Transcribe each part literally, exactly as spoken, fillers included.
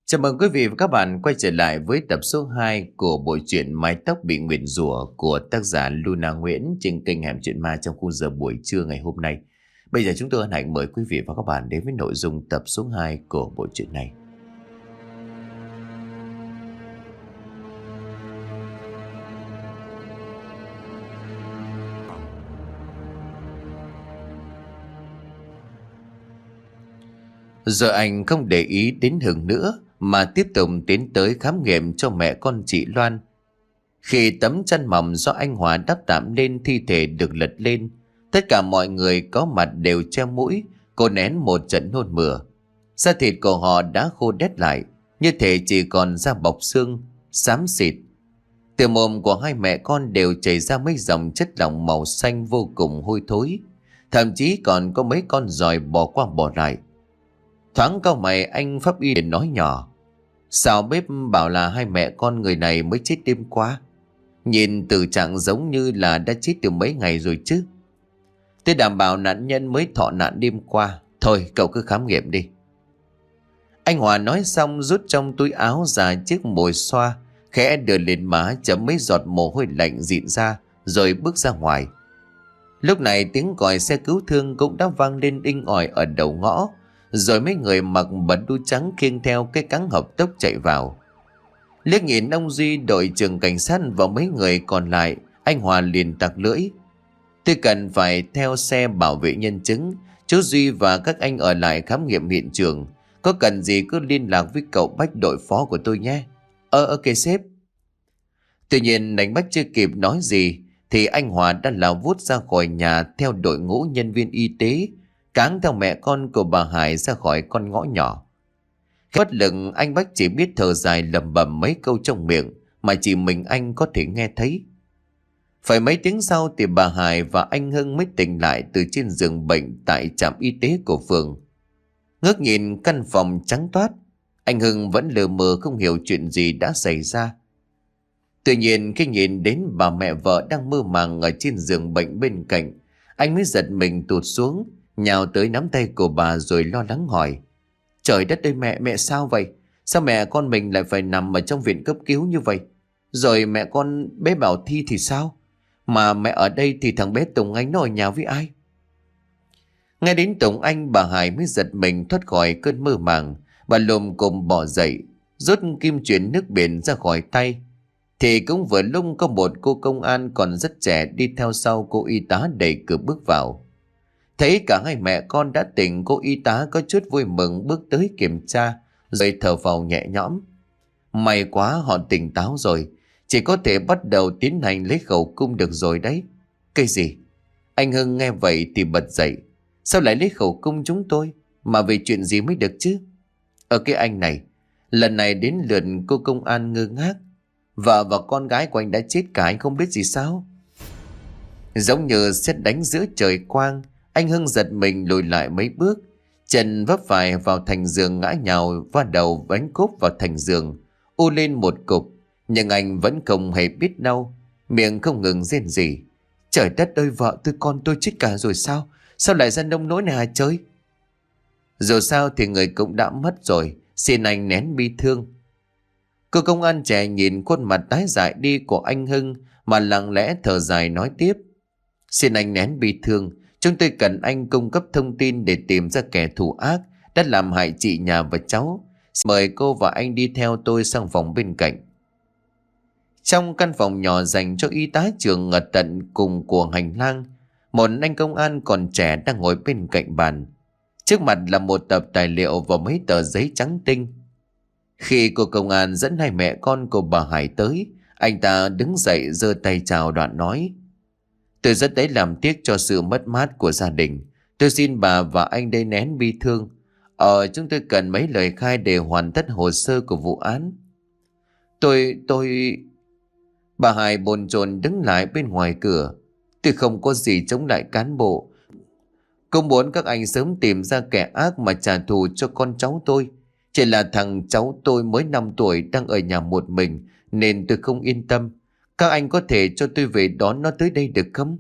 Chào mừng quý vị và các bạn quay trở lại với tập số hai của bộ truyện Mái tóc bị nguyền rủa của tác giả Luna Nguyễn trên kênh Hẻm Chuyện Ma trong khung giờ buổi trưa ngày hôm nay. Bây giờ chúng tôi hân hạnh mời quý vị và các bạn đến với nội dung tập số hai của bộ truyện này. Giờ anh không để ý đến Hưng nữa mà tiếp tục tiến tới khám nghiệm cho mẹ con chị Loan. Khi tấm chăn mỏng do anh Hòa đắp tạm lên thi thể được lật lên, tất cả mọi người có mặt đều che mũi, cố nén một trận nôn mửa. Da thịt của họ đã khô đét lại, như thể chỉ còn da bọc xương, xám xịt. Từ mồm của hai mẹ con đều chảy ra mấy dòng chất lỏng màu xanh vô cùng hôi thối, thậm chí còn có mấy con giòi bò qua bò lại. Thoáng cau mày, anh pháp y nói nhỏ: "Sao bếp bảo là hai mẹ con người này mới chết đêm qua? Nhìn từ trạng giống như là đã chết từ mấy ngày rồi chứ." "Tôi đảm bảo nạn nhân mới thọ nạn đêm qua. Thôi cậu cứ khám nghiệm đi." Anh Hòa nói xong rút trong túi áo ra chiếc mồi xoa, khẽ đưa lên má chấm mấy giọt mồ hôi lạnh dịn ra rồi bước ra ngoài. Lúc này tiếng còi xe cứu thương cũng đã vang lên inh ỏi ở đầu ngõ, rồi mấy người mặc bật đu trắng khiêng theo cái cáng hộp tốc chạy vào. Liếc nhìn ông Duy, đội trưởng cảnh sát và mấy người còn lại, anh Hòa liền tặc lưỡi: "Tôi cần phải theo xe bảo vệ nhân chứng. Chú Duy và các anh ở lại khám nghiệm hiện trường. Có cần gì cứ liên lạc với cậu Bách, đội phó của tôi nhé." Ờ ok sếp." Tuy nhiên anh Bách chưa kịp nói gì thì anh Hòa đã lao vút ra khỏi nhà theo đội ngũ nhân viên y tế, cáng theo mẹ con của bà Hải ra khỏi con ngõ nhỏ. Bất lực, anh Bách chỉ biết thở dài lẩm bẩm mấy câu trong miệng mà chỉ mình anh có thể nghe thấy. Phải mấy tiếng sau thì bà Hải và anh Hưng mới tỉnh lại từ trên giường bệnh tại trạm y tế của phường. Ngước nhìn căn phòng trắng toát, anh Hưng vẫn lờ mờ không hiểu chuyện gì đã xảy ra. Tuy nhiên khi nhìn đến bà mẹ vợ đang mơ màng ở trên giường bệnh bên cạnh, anh mới giật mình tụt xuống, nhào tới nắm tay của bà rồi lo lắng hỏi: "Trời đất ơi mẹ, mẹ sao vậy? Sao mẹ con mình lại phải nằm ở trong viện cấp cứu như vậy? Rồi mẹ con bé Bảo Thi thì sao? Mà mẹ ở đây thì thằng bé Tùng Anh nó ở nhà với ai?" Nghe đến Tùng Anh, bà Hải mới giật mình thoát khỏi cơn mơ màng. Bà lồm cồm bỏ dậy, rút kim chuyển nước biển ra khỏi tay. Thì cũng vừa lúc có một cô công an còn rất trẻ đi theo sau cô y tá đẩy cửa bước vào. Thấy cả hai mẹ con đã tỉnh, cô y tá có chút vui mừng bước tới kiểm tra rồi thở phào nhẹ nhõm: "May quá họ tỉnh táo rồi, chỉ có thể bắt đầu tiến hành lấy khẩu cung được rồi đấy." "Cái gì?" Anh Hưng nghe vậy thì bật dậy: "Sao lại lấy khẩu cung chúng tôi? Mà về chuyện gì mới được chứ?" "Ở cái anh này, lần này đến lượt cô công an ngơ ngác. Vợ và con gái của anh đã chết cả, anh không biết gì sao?" Giống như sét đánh giữa trời quang, anh Hưng giật mình lùi lại mấy bước, chân vấp phải vào thành giường ngã nhào va đầu bánh cốp vào thành giường, u lên một cục. Nhưng anh vẫn không hề biết đau, miệng không ngừng rên rỉ: "Trời đất ơi, vợ tôi con tôi chết cả rồi sao? Sao lại ra nông nỗi này hả trời?" Dù sao thì người cũng đã mất rồi, xin anh nén bi thương. Cô công an trẻ nhìn khuôn mặt tái dại đi của anh Hưng mà lặng lẽ thở dài nói tiếp: "Xin anh nén bi thương. Chúng tôi cần anh cung cấp thông tin để tìm ra kẻ thù ác đã làm hại chị nhà và cháu. Xin mời cô và anh đi theo tôi sang phòng bên cạnh." Trong căn phòng nhỏ dành cho y tá trưởng ở tận cùng của hành lang, một anh công an còn trẻ đang ngồi bên cạnh bàn. Trước mặt là một tập tài liệu và mấy tờ giấy trắng tinh. Khi cô công an dẫn hai mẹ con của bà Hải tới, anh ta đứng dậy giơ tay chào đoạn nói: "Tôi rất lấy làm tiếc cho sự mất mát của gia đình. Tôi xin bà và anh đây nén bi thương. Ờ, chúng tôi cần mấy lời khai để hoàn tất hồ sơ của vụ án." Tôi, tôi... Bà Hải bồn chồn đứng lại bên ngoài cửa: "Tôi không có gì chống lại cán bộ. Cũng muốn các anh sớm tìm ra kẻ ác mà trả thù cho con cháu tôi. Chỉ là thằng cháu tôi mới năm tuổi đang ở nhà một mình nên tôi không yên tâm. Các anh có thể cho tôi về đón nó tới đây được không?"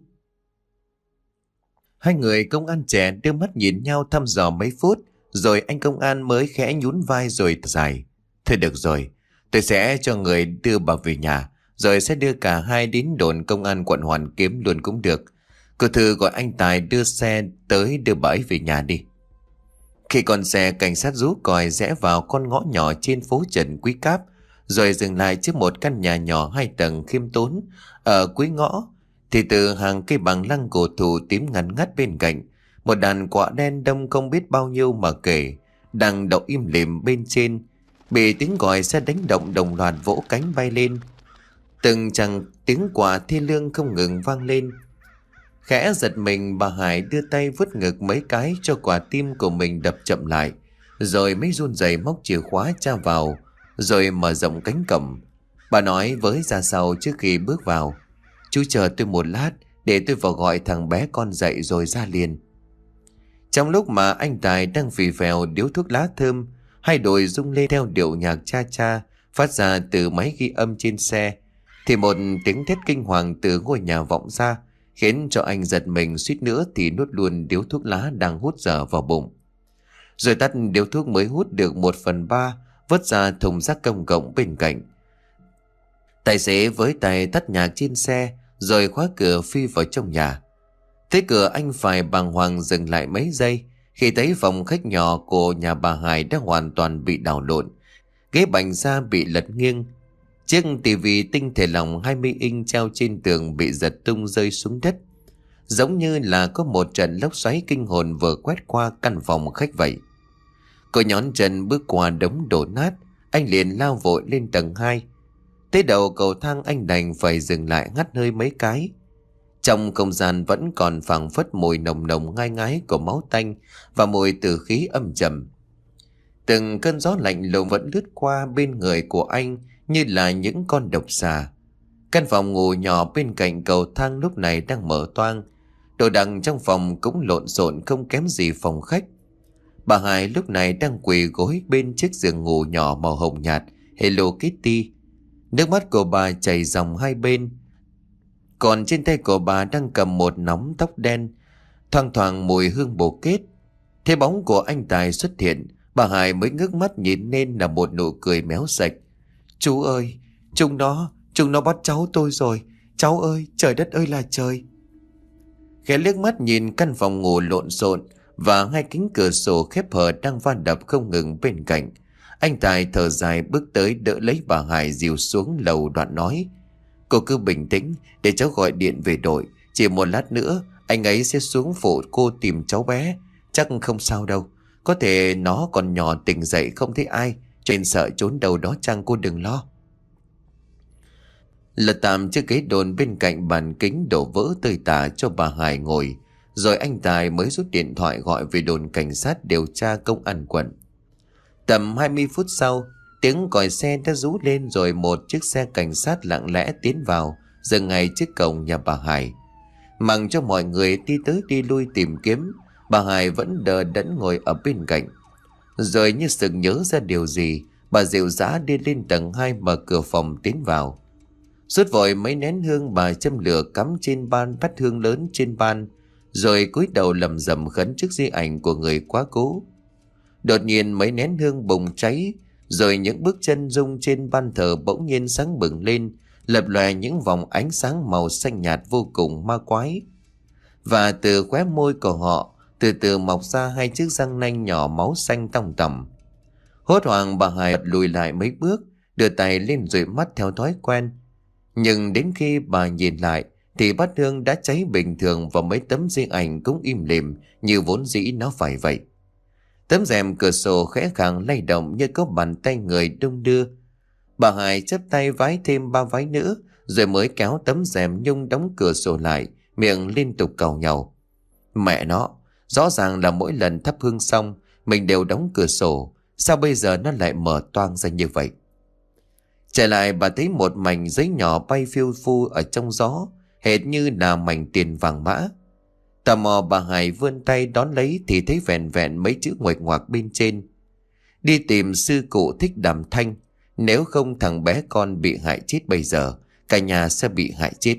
Hai người công an trẻ đưa mắt nhìn nhau thăm dò mấy phút, rồi anh công an mới khẽ nhún vai rồi thở dài: Thôi được rồi, tôi sẽ cho người đưa bà về nhà, rồi sẽ đưa cả hai đến đồn công an quận Hoàn Kiếm luôn cũng được. Cô Thư gọi anh Tài đưa xe tới đưa bà ấy về nhà đi. Khi con xe cảnh sát rú còi rẽ vào con ngõ nhỏ trên phố Trần Quý Cáp, rồi dừng lại trước một căn nhà nhỏ hai tầng khiêm tốn ở cuối ngõ, thì từ hàng cây bằng lăng cổ thụ tím ngắn ngắt bên cạnh, một đàn quạ đen đông không biết bao nhiêu mà kể đang đậu im lìm bên trên, bị tiếng gọi xe đánh động đồng loạt vỗ cánh bay lên. Từng chàng tiếng quạ thê lương không ngừng vang lên. Khẽ giật mình, bà Hải đưa tay vuốt ngực mấy cái cho quả tim của mình đập chậm lại, rồi mới run rẩy móc chìa khóa tra vào, rồi mở rộng cánh cổng. Bà nói với ra sau trước khi bước vào: "Chú chờ tôi một lát, để tôi vào gọi thằng bé con dậy rồi ra liền." Trong lúc mà anh Tài đang phì phèo điếu thuốc lá thơm, hai đồi rung lên theo điệu nhạc cha cha phát ra từ máy ghi âm trên xe, thì một tiếng thét kinh hoàng từ ngôi nhà vọng ra, khiến cho anh giật mình suýt nữa thì nuốt luôn điếu thuốc lá đang hút dở vào bụng. Rồi tắt điếu thuốc mới hút được một phần ba, vứt ra thùng rác công cộng bên cạnh. Tài xế với tay tắt nhạc trên xe, rồi khóa cửa phi vào trong nhà. Tới cửa anh phải bàng hoàng dừng lại mấy giây khi thấy phòng khách nhỏ của nhà bà Hải đã hoàn toàn bị đảo lộn, ghế bành da bị lật nghiêng, chiếc tivi tinh thể lỏng hai mươi inch treo trên tường bị giật tung rơi xuống đất, giống như là có một trận lốc xoáy kinh hồn vừa quét qua căn phòng khách vậy. Cô nhón chân bước qua đống đổ nát, anh liền lao vội lên tầng hai. Tới đầu cầu thang anh đành phải dừng lại ngắt hơi mấy cái. Trong không gian vẫn còn phảng phất mùi nồng nồng ngai ngái của máu tanh và mùi tử khí âm trầm. Từng cơn gió lạnh lùng vẫn lướt qua bên người của anh như là những con độc xà. Căn phòng ngủ nhỏ bên cạnh cầu thang lúc này đang mở toang, đồ đạc trong phòng cũng lộn xộn không kém gì phòng khách. Bà Hải lúc này đang quỳ gối bên chiếc giường ngủ nhỏ màu hồng nhạt Hello Kitty. Nước mắt của bà chảy dòng hai bên, còn trên tay của bà đang cầm một nắm tóc đen, thoang thoảng mùi hương bồ kết. Thế bóng của anh Tài xuất hiện, bà Hải mới ngước mắt nhìn lên là một nụ cười méo sạch. "Chú ơi, chúng nó, chúng nó bắt cháu tôi rồi. Cháu ơi, trời đất ơi là trời." Khẽ liếc mắt nhìn căn phòng ngủ lộn xộn và hai cánh cửa sổ khép hờ đang va đập không ngừng bên cạnh, anh Tài thở dài bước tới đỡ lấy bà Hải dìu xuống lầu, đoạn nói: "Cô cứ bình tĩnh, để cháu gọi điện về đội. Chỉ một lát nữa anh ấy sẽ xuống phụ cô tìm cháu bé. Chắc không sao đâu. Có thể nó còn nhỏ tỉnh dậy không thấy ai, cho nên sợ trốn đâu đó chăng, cô đừng lo." Lật tạm chiếc ghế đồn bên cạnh bàn kính đổ vỡ tơi tả cho bà Hải ngồi, rồi anh Tài mới rút điện thoại gọi về đồn cảnh sát điều tra công an quận. Tầm hai mươi phút sau, tiếng còi xe đã rú lên, rồi một chiếc xe cảnh sát lặng lẽ tiến vào, dừng ngay trước cổng nhà bà Hải. Mặc cho mọi người đi tới đi lui tìm kiếm, bà Hải vẫn đờ đẫn ngồi ở bên cạnh. Rồi như sực nhớ ra điều gì, bà dịu dã đi lên tầng hai, mở cửa phòng tiến vào. Rút vội mấy nén hương, bà châm lửa cắm trên ban bát hương lớn trên ban, rồi cúi đầu lầm rầm khấn trước di ảnh của người quá cố. Đột nhiên mấy nén hương bùng cháy, rồi những bước chân rung trên ban thờ bỗng nhiên sáng bừng lên, lập lòe những vòng ánh sáng màu xanh nhạt vô cùng ma quái. Và từ khóe môi của họ từ từ mọc ra hai chiếc răng nanh nhỏ máu xanh tòng tỏng. Hốt hoảng bà Hải lùi lại mấy bước, đưa tay lên dụi mắt theo thói quen. Nhưng đến khi bà nhìn lại thì bát hương đã cháy bình thường, và mấy tấm di ảnh cũng im lìm như vốn dĩ nó phải vậy. Tấm rèm cửa sổ khẽ khàng lay động như có bàn tay người đung đưa. Bà Hải chắp tay vái thêm ba vái nữa, rồi mới kéo tấm rèm nhung đóng cửa sổ lại, miệng liên tục càu nhàu: "Mẹ nó, rõ ràng là mỗi lần thắp hương xong mình đều đóng cửa sổ, sao bây giờ nó lại mở toang ra như vậy?" Trở lại, bà thấy một mảnh giấy nhỏ bay phiêu phu ở trong gió, hệt như là mảnh tiền vàng mã. Tò mò bà Hải vươn tay đón lấy thì thấy vẹn vẹn mấy chữ nguệch ngoạc bên trên: "Đi tìm sư cụ Thích Đàm Thanh, nếu không thằng bé con bị hại chết bây giờ, cả nhà sẽ bị hại chết."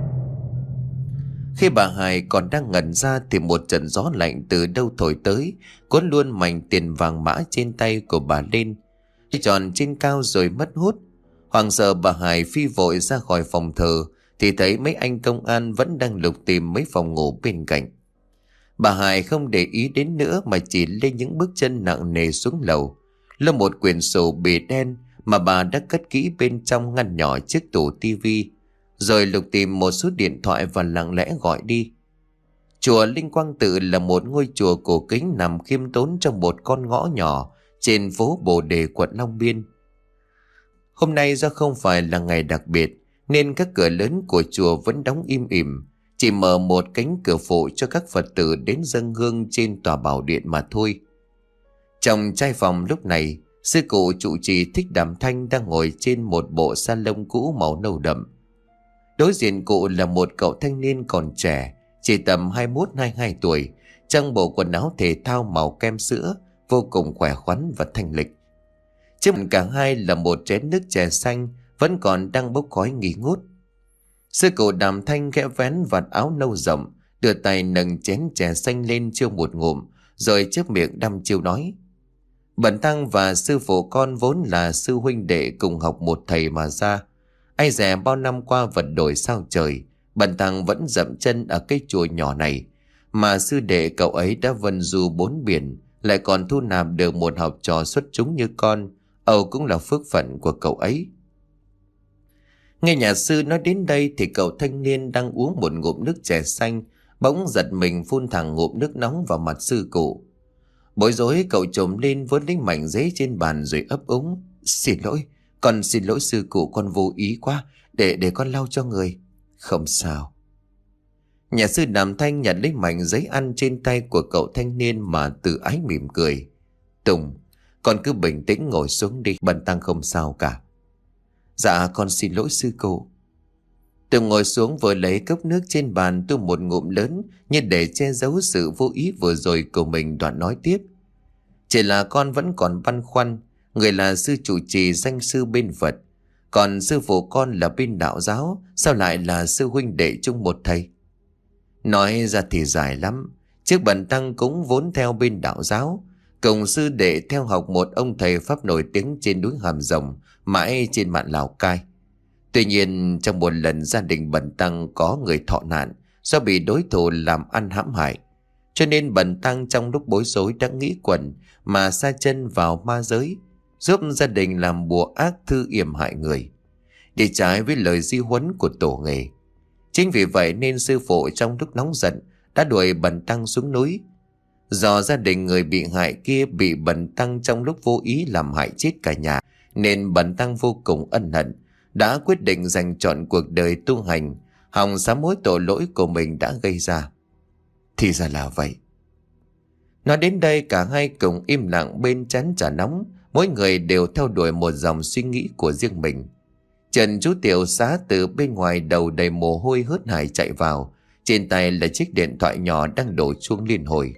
Khi bà Hải còn đang ngẩn ra thì một trận gió lạnh từ đâu thổi tới, cuốn luôn mảnh tiền vàng mã trên tay của bà lên. tròn trên cao rồi mất hút. Hoàng sợ bà Hải phi vội ra khỏi phòng thờ thì thấy mấy anh công an vẫn đang lục tìm mấy phòng ngủ bên cạnh. Bà Hải không để ý đến nữa mà chỉ lên những bước chân nặng nề xuống lầu, là một quyển sổ bìa đen mà bà đã cất kỹ bên trong ngăn nhỏ chiếc tủ tivi, rồi lục tìm một số điện thoại và lặng lẽ gọi đi. Chùa Linh Quang Tự là một ngôi chùa cổ kính nằm khiêm tốn trong một con ngõ nhỏ trên phố Bồ Đề, quận Long Biên. Hôm nay do không phải là ngày đặc biệt nên các cửa lớn của chùa vẫn đóng im ỉm, chỉ mở một cánh cửa phụ cho các Phật tử đến dâng hương trên tòa bảo điện mà thôi. Trong trai phòng lúc này, sư cụ trụ trì Thích Đàm Thanh đang ngồi trên một bộ sa lông cũ màu nâu đậm. Đối diện cụ là một cậu thanh niên còn trẻ, chỉ tầm hai mươi mốt hai mươi hai tuổi, trong bộ quần áo thể thao màu kem sữa, vô cùng khỏe khoắn và thanh lịch. Trước mặt cả hai là một chén nước chè xanh vẫn còn đang bốc khói nghi ngút. Sư cụ Đàm Thanh khẽ vén vạt áo nâu rộng, đưa tay nâng chén chè xanh lên chiêu một ngụm, rồi chép miệng đăm chiêu nói: Bần tăng và sư phụ con vốn là sư huynh đệ cùng học một thầy mà ra. Ai dè bao năm qua vật đổi sao trời, bần tăng vẫn dậm chân ở cái chùa nhỏ này, mà sư đệ cậu ấy đã vân du bốn biển, lại còn thu nạp được một học trò xuất chúng như con, âu cũng là phước phận của cậu ấy. Nghe nhà sư nói đến đây thì cậu thanh niên đang uống một ngụm nước chè xanh bỗng giật mình phun thẳng ngụm nước nóng vào mặt sư cụ. Bối rối cậu trồm lên vớt lấy mảnh giấy trên bàn rồi ấp úng: Xin lỗi, con xin lỗi sư cụ, con vô ý quá, để để con lau cho người. Không sao. Nhà sư Đàm Thanh nhận lấy mảnh giấy ăn trên tay của cậu thanh niên mà tự ái mỉm cười: Tùng, con cứ bình tĩnh ngồi xuống đi, bần tăng không sao cả. Dạ con xin lỗi sư cụ. Tùng ngồi xuống vừa lấy cốc nước trên bàn tu một ngụm lớn như để che giấu sự vô ý vừa rồi của mình, đoạn nói tiếp: Chỉ là con vẫn còn băn khoăn, người là sư trụ trì danh sư bên Phật, còn sư phụ con là bên đạo giáo, sao lại là sư huynh đệ chung một thầy? Nói ra thì dài lắm. Trước bần tăng cũng vốn theo bên đạo giáo, cùng sư đệ theo học một ông thầy pháp nổi tiếng trên núi Hàm Rồng, mãi trên mạn Lào Cai. Tuy nhiên trong một lần gia đình bần tăng có người thọ nạn do bị đối thủ làm ăn hãm hại, cho nên bần tăng trong lúc bối rối đã nghĩ quẩn mà sa chân vào ma giới, giúp gia đình làm bùa ác thư yểm hại người, đi trái với lời di huấn của tổ nghề. Chính vì vậy nên sư phụ trong lúc nóng giận đã đuổi bần tăng xuống núi. Do gia đình người bị hại kia bị bần tăng trong lúc vô ý làm hại chết cả nhà, nên bần tăng vô cùng ân hận, đã quyết định dành trọn cuộc đời tu hành, hòng sám hối tội lỗi của mình đã gây ra. Thì ra là vậy. Nói đến đây cả hai cùng im lặng bên chén trà nóng, mỗi người đều theo đuổi một dòng suy nghĩ của riêng mình. Trần chú tiểu xá từ bên ngoài đầu đầy mồ hôi hớt hải chạy vào, trên tay là chiếc điện thoại nhỏ đang đổ chuông liên hồi.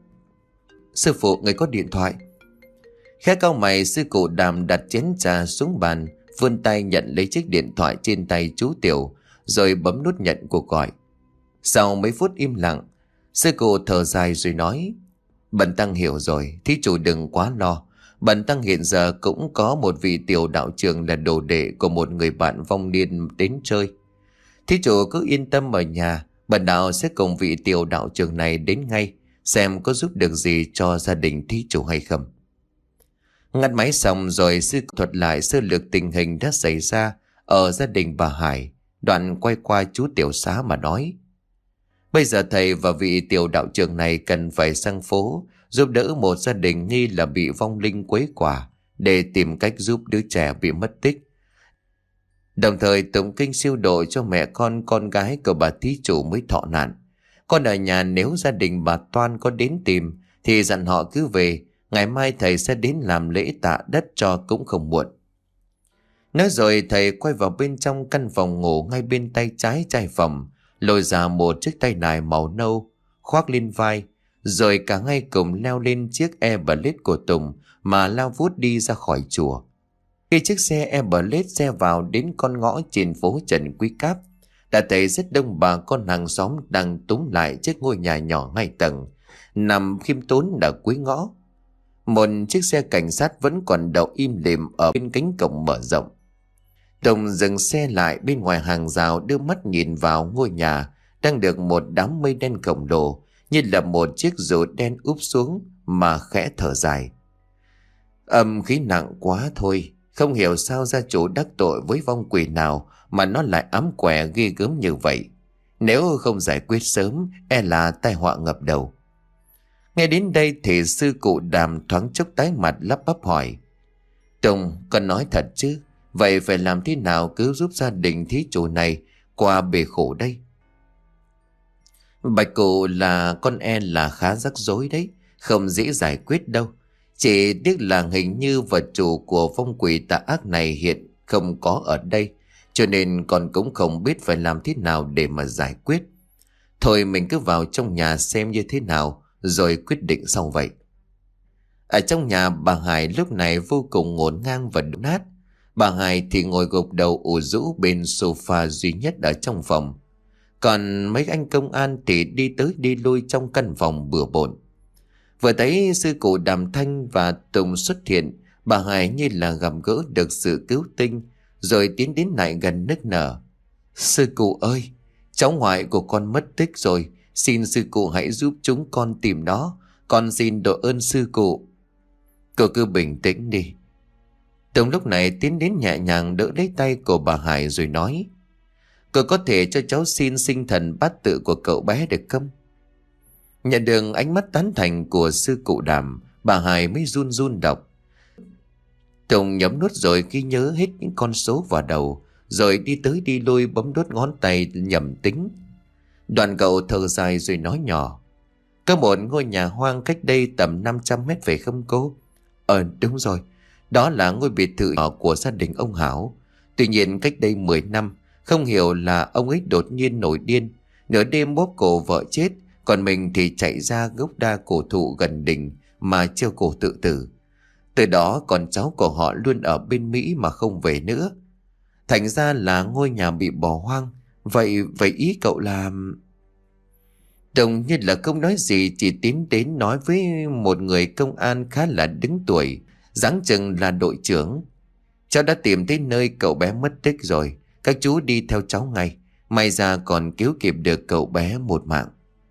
Sư phụ, người có điện thoại. Khẽ cau mày, sư cụ Đàm đặt chén trà xuống bàn, vươn tay nhận lấy chiếc điện thoại trên tay chú tiểu, rồi bấm nút nhận cuộc gọi. Sau mấy phút im lặng, sư cụ thở dài rồi nói: Bần tăng hiểu rồi, thí chủ đừng quá lo. Bần tăng hiện giờ cũng có một vị tiểu đạo trưởng là đồ đệ của một người bạn vong niên đến chơi. Thí chủ cứ yên tâm ở nhà, bần đạo sẽ cùng vị tiểu đạo trưởng này đến ngay, xem có giúp được gì cho gia đình thí chủ hay không. Ngắt máy xong rồi sư thuật lại sơ lược tình hình đã xảy ra ở gia đình bà Hải, đoạn quay qua chú tiểu xá mà nói: Bây giờ thầy và vị tiểu đạo trưởng này cần phải sang phố giúp đỡ một gia đình nghi là bị vong linh quấy quả, để tìm cách giúp đứa trẻ bị mất tích, đồng thời tụng kinh siêu độ cho mẹ con con gái của bà thí chủ mới thọ nạn. Còn ở nhà nếu gia đình bà Toan có đến tìm thì dặn họ cứ về, ngày mai thầy sẽ đến làm lễ tạ đất cho cũng không muộn. Nói rồi thầy quay vào bên trong căn phòng ngủ ngay bên tay trái trai phòng, lôi ra một chiếc tay nải màu nâu khoác lên vai, rồi cả hai cùng leo lên chiếc Airblade của Tùng mà lao vút đi ra khỏi chùa. Khi chiếc xe Airblade xe vào đến con ngõ trên phố Trần Quý Cáp, đã thấy rất đông bà con hàng xóm đang túm lại chiếc ngôi nhà nhỏ ngay tầng, nằm khiêm tốn ở cuối ngõ. Một chiếc xe cảnh sát vẫn còn đậu im lìm ở bên cánh cổng mở rộng. Tùng dừng xe lại bên ngoài hàng rào, đưa mắt nhìn vào ngôi nhà đang được một đám mây đen khổng lồ như là một chiếc dù đen úp xuống, mà khẽ thở dài. Âm khí nặng quá thôi, không hiểu sao gia chủ đắc tội với vong quỷ nào mà nó lại ám quẻ ghê gớm như vậy. Nếu không giải quyết sớm, e là tai họa ngập đầu. Nghe đến đây thì sư cụ Đàm thoáng chốc tái mặt, lắp bắp hỏi: Tùng, con nói thật chứ? Vậy phải làm thế nào cứu giúp gia đình thí chủ này qua bể khổ đây? Bạch cụ là con e là khá rắc rối đấy, không dễ giải quyết đâu. Chỉ tiếc là hình như vật chủ của phong quỷ tà ác này hiện không có ở đây, cho nên con cũng không biết phải làm thế nào để mà giải quyết. Thôi mình cứ vào trong nhà xem như thế nào rồi quyết định sau vậy. Ở trong nhà, bà Hải lúc này vô cùng ngổn ngang và đổ nát. Bà Hải thì ngồi gục đầu ủ rũ bên sofa duy nhất ở trong phòng. Còn mấy anh công an thì đi tới đi lui trong căn phòng bừa bộn. Vừa thấy sư cụ Đàm Thanh và Tùng xuất hiện, bà Hải như là gặp gỡ được sự cứu tinh, rồi tiến đến lại gần nức nở: Sư cụ ơi, cháu ngoại của con mất tích rồi, xin sư cụ hãy giúp chúng con tìm nó, con xin đội ơn sư cụ. Cô cứ bình tĩnh đi. Tùng lúc này tiến đến nhẹ nhàng đỡ lấy tay của bà Hải rồi nói: Cô có thể cho cháu xin sinh thần bát tự của cậu bé được không? Nhận được ánh mắt tán thành của sư cụ Đàm, bà Hải mới run run đọc. Tùng nhấm nuốt rồi khi nhớ hết những con số vào đầu, rồi đi tới đi lui bấm đốt ngón tay nhẩm tính. Đoàn cậu thở dài rồi nói nhỏ: Có một ngôi nhà hoang cách đây tầm năm trăm mét phải không cô? Ờ đúng rồi, đó là ngôi biệt thự nhỏ của gia đình ông Hảo. Tuy nhiên cách đây mười năm, không hiểu là ông ấy đột nhiên nổi điên, nửa đêm bóp cổ vợ chết, còn mình thì chạy ra gốc đa cổ thụ gần đình mà treo cổ tự tử. Từ đó con cháu của họ luôn ở bên Mỹ mà không về nữa. Thành ra là ngôi nhà bị bỏ hoang. Vậy vậy ý cậu là... Đồng như là không nói gì, chỉ tiến đến nói với một người công an khá là đứng tuổi, dáng chừng là đội trưởng: Cháu đã tìm thấy nơi cậu bé mất tích rồi, các chú đi theo cháu ngay, may ra còn cứu kịp được cậu bé một mạng.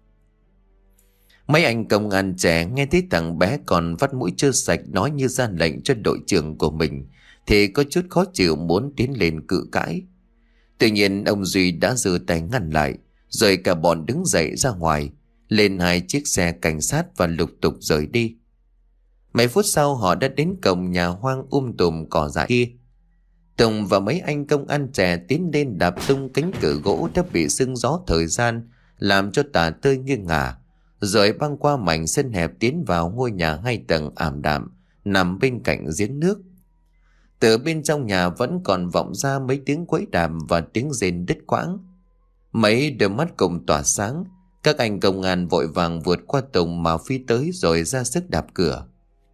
Mấy anh công an trẻ nghe thấy thằng bé còn vắt mũi chưa sạch nói như ra lệnh cho đội trưởng của mình thì có chút khó chịu, muốn tiến lên cự cãi. Tuy nhiên ông Duy đã giơ tay ngăn lại, rồi cả bọn đứng dậy ra ngoài, lên hai chiếc xe cảnh sát và lục tục rời đi. Mấy phút sau họ đã đến cổng nhà hoang um tùm cỏ dại kia. Tùng và mấy anh công an trẻ tiến lên đạp tung cánh cửa gỗ đã bị sương gió thời gian làm cho tả tơi nghiêng ngả, rồi băng qua mảnh sân hẹp tiến vào ngôi nhà hai tầng ảm đạm nằm bên cạnh giếng nước. Từ bên trong nhà vẫn còn vọng ra mấy tiếng quẫy đàm và tiếng rên đứt quãng. Mấy đôi mắt cùng tỏa sáng, các anh công an vội vàng vượt qua Tùng mà phi tới rồi ra sức đạp cửa.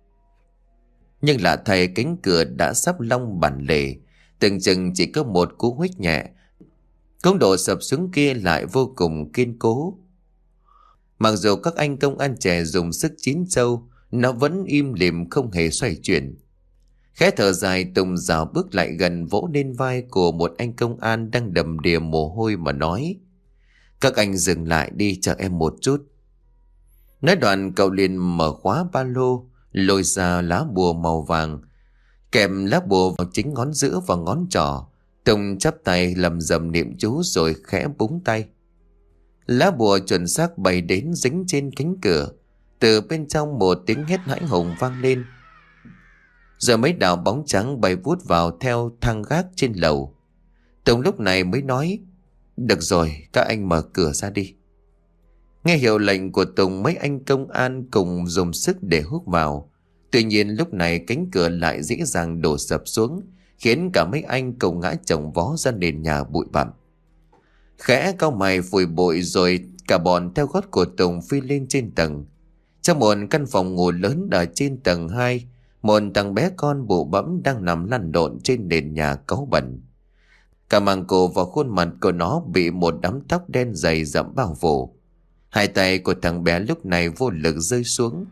Nhưng lạ thay, cánh cửa đã sắp long bản lề, tưởng chừng chỉ có một cú huých nhẹ cũng đổ sập xuống kia lại vô cùng kiên cố. Mặc dù các anh công an trẻ dùng sức chín châu, nó vẫn im lìm không hề xoay chuyển. Khẽ thở dài, Tùng dạo bước lại gần, vỗ lên vai của một anh công an đang đầm đìa mồ hôi mà nói: Các anh dừng lại đi, chờ em một chút. Nói đoạn cậu liền mở khóa ba lô, lôi ra lá bùa màu vàng, kèm lá bùa vào chính ngón giữa và ngón trỏ. Tùng chắp tay lầm rầm niệm chú rồi khẽ búng tay. Lá bùa chuẩn xác bay đến dính trên cánh cửa. Từ bên trong một tiếng hét hãi hùng vang lên, rồi mấy đạo bóng trắng bay vút vào theo thang gác trên lầu. Tùng lúc này mới nói: Được rồi, các anh mở cửa ra đi. Nghe hiệu lệnh của Tùng, mấy anh công an cùng dùng sức để hút vào. Tuy nhiên lúc này cánh cửa lại dễ dàng đổ sập xuống, khiến cả mấy anh cùng ngã chồng vó ra nền nhà bụi bặm. Khẽ cau mày phủi bụi rồi cả bọn theo gót của Tùng phi lên trên tầng. Trong một căn phòng ngủ lớn ở trên tầng hai, một thằng bé con bụ bẫm đang nằm lăn lộn trên nền nhà cáu bẩn. Cả màng cổ và khuôn mặt của nó bị một đám tóc đen dày rậm bao phủ. Hai tay của thằng bé lúc này vô lực rơi xuống.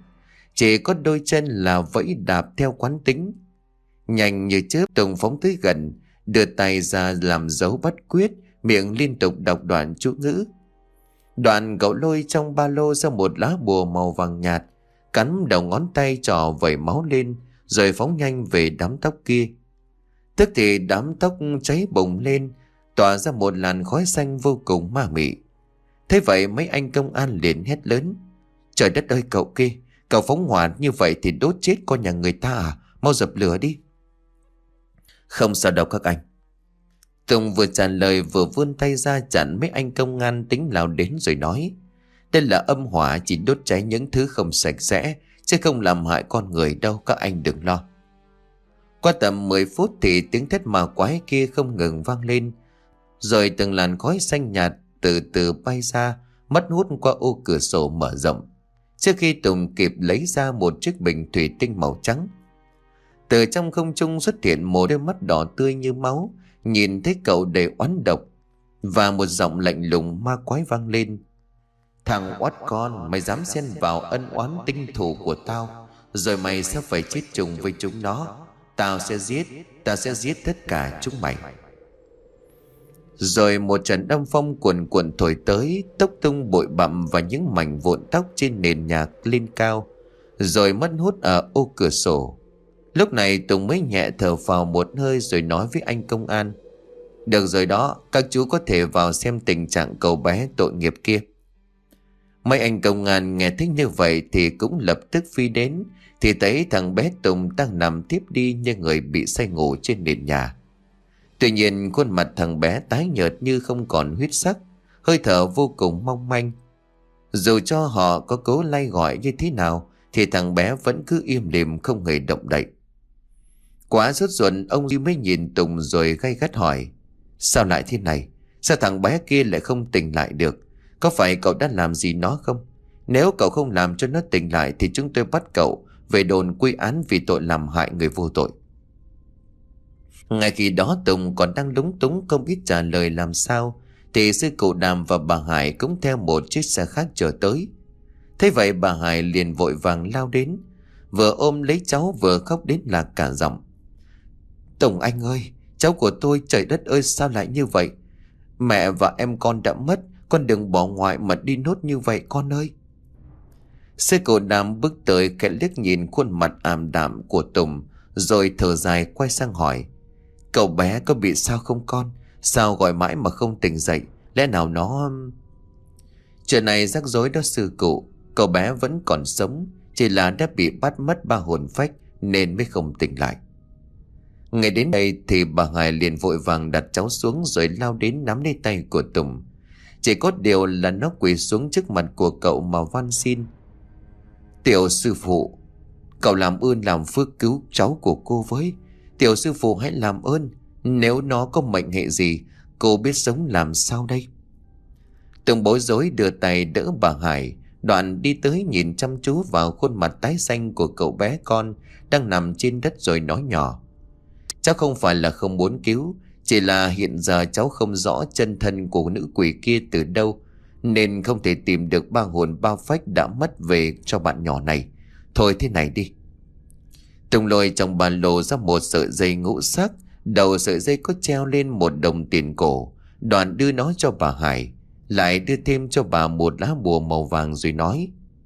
chỉ có đôi chân là vẫy đạp theo quán tính. Nhanh như chớp, Tùng phóng tới gần, đưa tay ra làm dấu bắt quyết, miệng liên tục đọc đoạn chú ngữ. Đoạn cậu lôi trong ba lô ra một lá bùa màu vàng nhạt, cắn đầu ngón tay trỏ vẩy máu lên, rồi phóng nhanh về đám tóc kia. Tức thì đám tóc cháy bùng lên, tỏa ra một làn khói xanh vô cùng ma mị. Thế vậy mấy anh công an liền hét lớn: Trời đất ơi cậu kia, cậu phóng hỏa như vậy thì đốt chết con nhà người ta à? Mau dập lửa đi. Không sao đâu các anh. Tùng vừa trả lời vừa vươn tay ra chặn mấy anh công an tính lao đến rồi nói: Đây là âm hỏa, chỉ đốt cháy những thứ không sạch sẽ, chứ không làm hại con người đâu, các anh đừng lo. Qua tầm mười phút thì tiếng thét ma quái kia không ngừng vang lên, rồi từng làn khói xanh nhạt từ từ bay ra, mất hút qua ô cửa sổ mở rộng, trước khi Tùng kịp lấy ra một chiếc bình thủy tinh màu trắng. Từ trong không trung xuất hiện một đôi mắt đỏ tươi như máu, nhìn thấy cậu đầy oán độc, và một giọng lạnh lùng ma quái vang lên: Thằng oát con, mày dám xen vào ân oán tinh thù của tao, rồi mày sẽ phải chết chung với chúng nó. Tao sẽ giết, tao sẽ giết tất cả chúng mày. Rồi một trận âm phong cuồn cuộn thổi tới, tốc tung bụi bặm và những mảnh vụn tóc trên nền nhà lên cao, rồi mất hút ở ô cửa sổ. Lúc này Tùng mới nhẹ thở phào một hơi rồi nói với anh công an: Được rồi đó, các chú có thể vào xem tình trạng cậu bé tội nghiệp kia. Mấy anh công an nghe thấy như vậy thì cũng lập tức phi đến, thì thấy thằng bé Tùng đang nằm tiếp đi như người bị say ngủ trên nền nhà. Tuy nhiên khuôn mặt thằng bé tái nhợt như không còn huyết sắc, hơi thở vô cùng mong manh. Dù cho họ có cố lay gọi như thế nào thì thằng bé vẫn cứ im lìm không hề động đậy. Quá sốt ruột, ông Duy mới nhìn Tùng rồi gay gắt hỏi: Sao lại thế này? Sao thằng bé kia lại không tỉnh lại được? Có phải cậu đã làm gì nó không? Nếu cậu không làm cho nó tỉnh lại thì chúng tôi bắt cậu về đồn quy án vì tội làm hại người vô tội. Ngay khi đó Tùng còn đang lúng túng không biết trả lời làm sao, thì sư cụ Đàm và bà Hải cũng theo một chiếc xe khác chờ tới. Thế vậy bà Hải liền vội vàng lao đến, vừa ôm lấy cháu vừa khóc đến lạc cả giọng: Tùng anh ơi, cháu của tôi, trời đất ơi sao lại như vậy? Mẹ và em con đã mất, con đừng bỏ ngoại mà đi nốt như vậy con ơi. Sư cụ Đàm bước tới khẽ liếc nhìn khuôn mặt ảm đạm của Tùng, rồi thở dài quay sang hỏi: Cậu bé có bị sao không con? Sao gọi mãi mà không tỉnh dậy? Lẽ nào nó... Chuyện này rắc rối đó sư cụ. Cậu bé vẫn còn sống, chỉ là đã bị bắt mất ba hồn phách nên mới không tỉnh lại. Ngay đến đây thì bà Hải liền vội vàng đặt cháu xuống rồi lao đến nắm lấy tay của Tùng. Chỉ có điều là nó quỳ xuống trước mặt của cậu mà van xin: Tiểu sư phụ, cậu làm ơn làm phước cứu cháu của cô với. Tiểu sư phụ hãy làm ơn, nếu nó có mệnh hệ gì, cô biết sống làm sao đây? Tùng bối rối đưa tay đỡ bà Hải, đoạn đi tới nhìn chăm chú vào khuôn mặt tái xanh của cậu bé con đang nằm trên đất rồi nói nhỏ: Cháu không phải là không muốn cứu, chỉ là hiện giờ cháu không rõ chân thân của nữ quỷ kia từ đâu, nên không thể tìm được ba hồn ba phách đã mất về cho bạn nhỏ này. Thôi thế này đi. Tùng lôi trong ba lô ra một sợi dây ngũ sắc, đầu sợi dây có treo lên một đồng tiền cổ, đoạn đưa nó cho bà Hải, lại đưa thêm cho bà một lá bùa màu vàng rồi nói: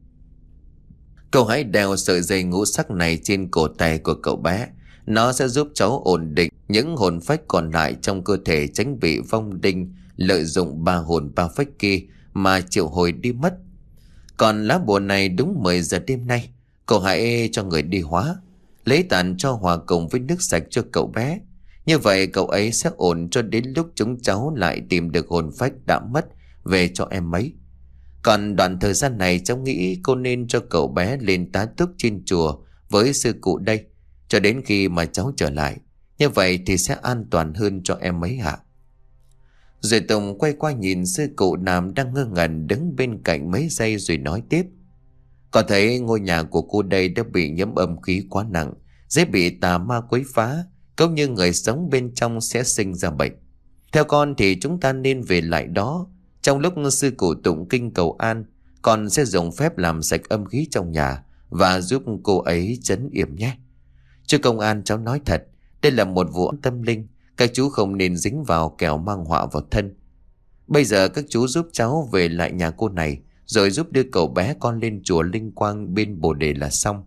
Cậu hãy đeo sợi dây ngũ sắc này trên cổ tay của cậu bé. Nó sẽ giúp cháu ổn định những hồn phách còn lại trong cơ thể, tránh bị vong đinh lợi dụng ba hồn ba phách kia mà triệu hồi đi mất. Còn lá bùa này đúng mười giờ đêm nay, cậu hãy cho người đi hóa, lấy tàn cho hòa cùng với nước sạch cho cậu bé. Như vậy cậu ấy sẽ ổn cho đến lúc chúng cháu lại tìm được hồn phách đã mất về cho em ấy. Còn đoạn thời gian này cháu nghĩ cô nên cho cậu bé lên tá túc trên chùa với sư cụ đây, cho đến khi mà cháu trở lại. Như vậy thì sẽ an toàn hơn cho em ấy hả? Rồi Tùng quay qua nhìn sư cụ Nam đang ngơ ngẩn đứng bên cạnh mấy giây rồi nói tiếp: Có thấy ngôi nhà của cô đây đã bị nhiễm âm khí quá nặng, dễ bị tà ma quấy phá, cũng như người sống bên trong sẽ sinh ra bệnh. Theo con thì chúng ta nên về lại đó. Trong lúc sư cụ tụng kinh cầu an, con sẽ dùng phép làm sạch âm khí trong nhà và giúp cô ấy trấn yểm nhé. Chú công an, cháu nói thật, đây là một vụ án tâm linh, các chú không nên dính vào kẻo mang họa vào thân. Bây giờ các chú giúp cháu về lại nhà cô này, rồi giúp đưa cậu bé con lên chùa Linh Quang bên Bồ Đề là xong.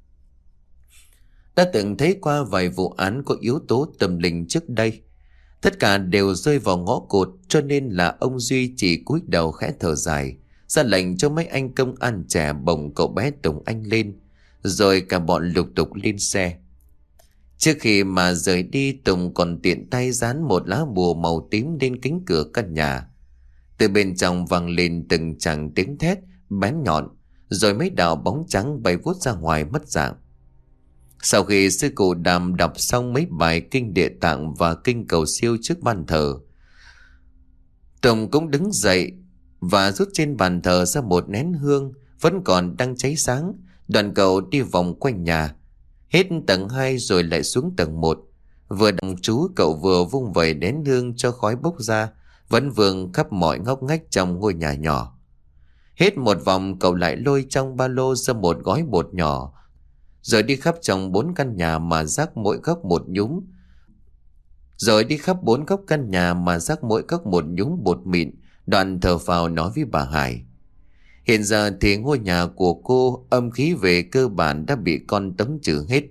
Đã từng thấy qua vài vụ án có yếu tố tâm linh trước đây, tất cả đều rơi vào ngõ cụt, cho nên là ông Duy chỉ cúi đầu khẽ thở dài, ra lệnh cho mấy anh công an trẻ bồng cậu bé Tùng Anh lên, rồi cả bọn lục tục lên xe. Trước khi mà rời đi, Tùng còn tiện tay dán một lá bùa màu tím lên cánh cửa căn nhà. Từ bên trong vang lên từng tràng tiếng thét bén nhọn, rồi mấy đạo bóng trắng bay vút ra ngoài mất dạng. Sau khi sư cụ Đàm đọc xong mấy bài kinh Địa Tạng và kinh cầu siêu trước bàn thờ, Tùng cũng đứng dậy và rút trên bàn thờ ra một nén hương vẫn còn đang cháy sáng. Đoàn cậu đi vòng quanh nhà, hết tầng hai rồi lại xuống tầng một. Vừa đọc chú, cậu vừa vung vẩy nén hương cho khói bốc ra, vẫn vương khắp mọi ngóc ngách trong ngôi nhà nhỏ. Hết một vòng, cậu lại lôi trong ba lô ra một gói bột nhỏ, rồi đi khắp trong bốn căn nhà mà rắc mỗi góc một nhúm. Rồi đi khắp bốn góc căn nhà mà rắc mỗi góc một nhúm bột mịn. Đoạn thở phào nói với bà Hải: hiện giờ thì ngôi nhà của cô âm khí về cơ bản đã bị con tống trừ hết.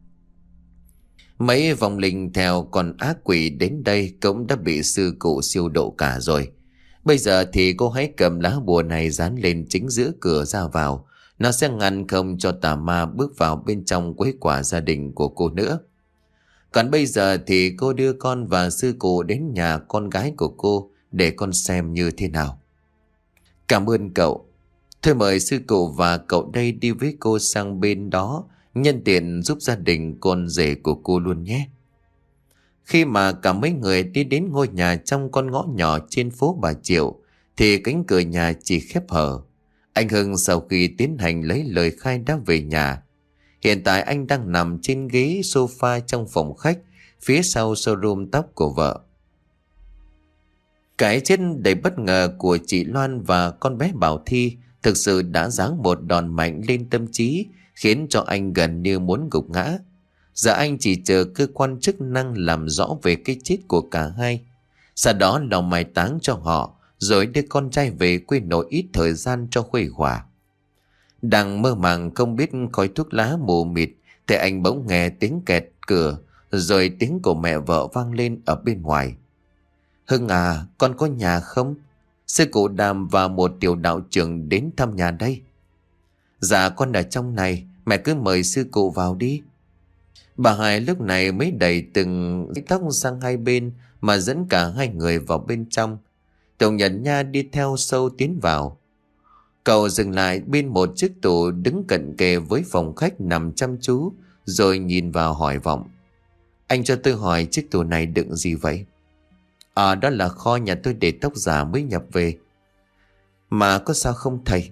Mấy vong linh theo con ác quỷ đến đây cũng đã bị sư cụ siêu độ cả rồi. Bây giờ thì cô hãy cầm lá bùa này dán lên chính giữa cửa ra vào. Nó sẽ ngăn không cho tà ma bước vào bên trong quấy quả gia đình của cô nữa. Còn bây giờ thì cô đưa con và sư cụ đến nhà con gái của cô để con xem như thế nào. Cảm ơn cậu. Thôi mời sư cụ và cậu đây đi với cô sang bên đó, nhân tiện giúp gia đình con rể của cô luôn nhé. Khi mà cả mấy người đi đến ngôi nhà trong con ngõ nhỏ trên phố Bà Triệu, thì cánh cửa nhà chỉ khép hở. Anh Hưng sau khi tiến hành lấy lời khai đã về nhà. Hiện tại anh đang nằm trên ghế sofa trong phòng khách, phía sau showroom tóc của vợ. Cái chết đầy bất ngờ của chị Loan và con bé Bảo Thi thực sự đã giáng một đòn mạnh lên tâm trí, khiến cho anh gần như muốn gục ngã. Giờ anh chỉ chờ cơ quan chức năng làm rõ về cái chết của cả hai, sau đó lo mai táng cho họ, rồi đưa con trai về quê nội ít thời gian cho khuây khỏa. Đang mơ màng không biết khói thuốc lá mù mịt, thì anh bỗng nghe tiếng kẹt cửa, rồi tiếng của mẹ vợ vang lên ở bên ngoài. Hưng à, con có nhà không? Sư cụ Đàm và một tiểu đạo trưởng đến thăm nhà đây. Dạ con ở trong này, mẹ cứ mời sư cụ vào đi. Bà Hải lúc này mới đẩy từng tóc sang hai bên mà dẫn cả hai người vào bên trong. Tổng Nhật Nha đi theo sâu tiến vào. Cậu dừng lại bên một chiếc tủ đứng cận kề với phòng khách nằm chăm chú, rồi nhìn vào hỏi vọng: anh cho tôi hỏi chiếc tủ này đựng gì vậy? À, đó là kho nhà tôi để tóc giả mới nhập về. Mà có sao không thầy?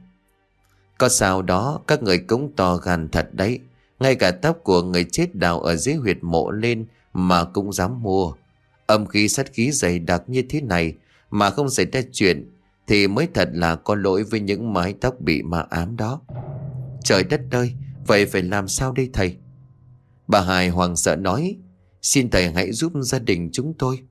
Có sao đó, các người cũng to gan thật đấy. Ngay cả tóc của người chết đào ở dưới huyệt mộ lên mà cũng dám mua. Âm khí sát khí dày đặc như thế này mà không xảy ra chuyện thì mới thật là có lỗi với những mái tóc bị ma ám đó. Trời đất ơi, vậy phải làm sao đây thầy? Bà Hải hoảng sợ nói: xin thầy hãy giúp gia đình chúng tôi.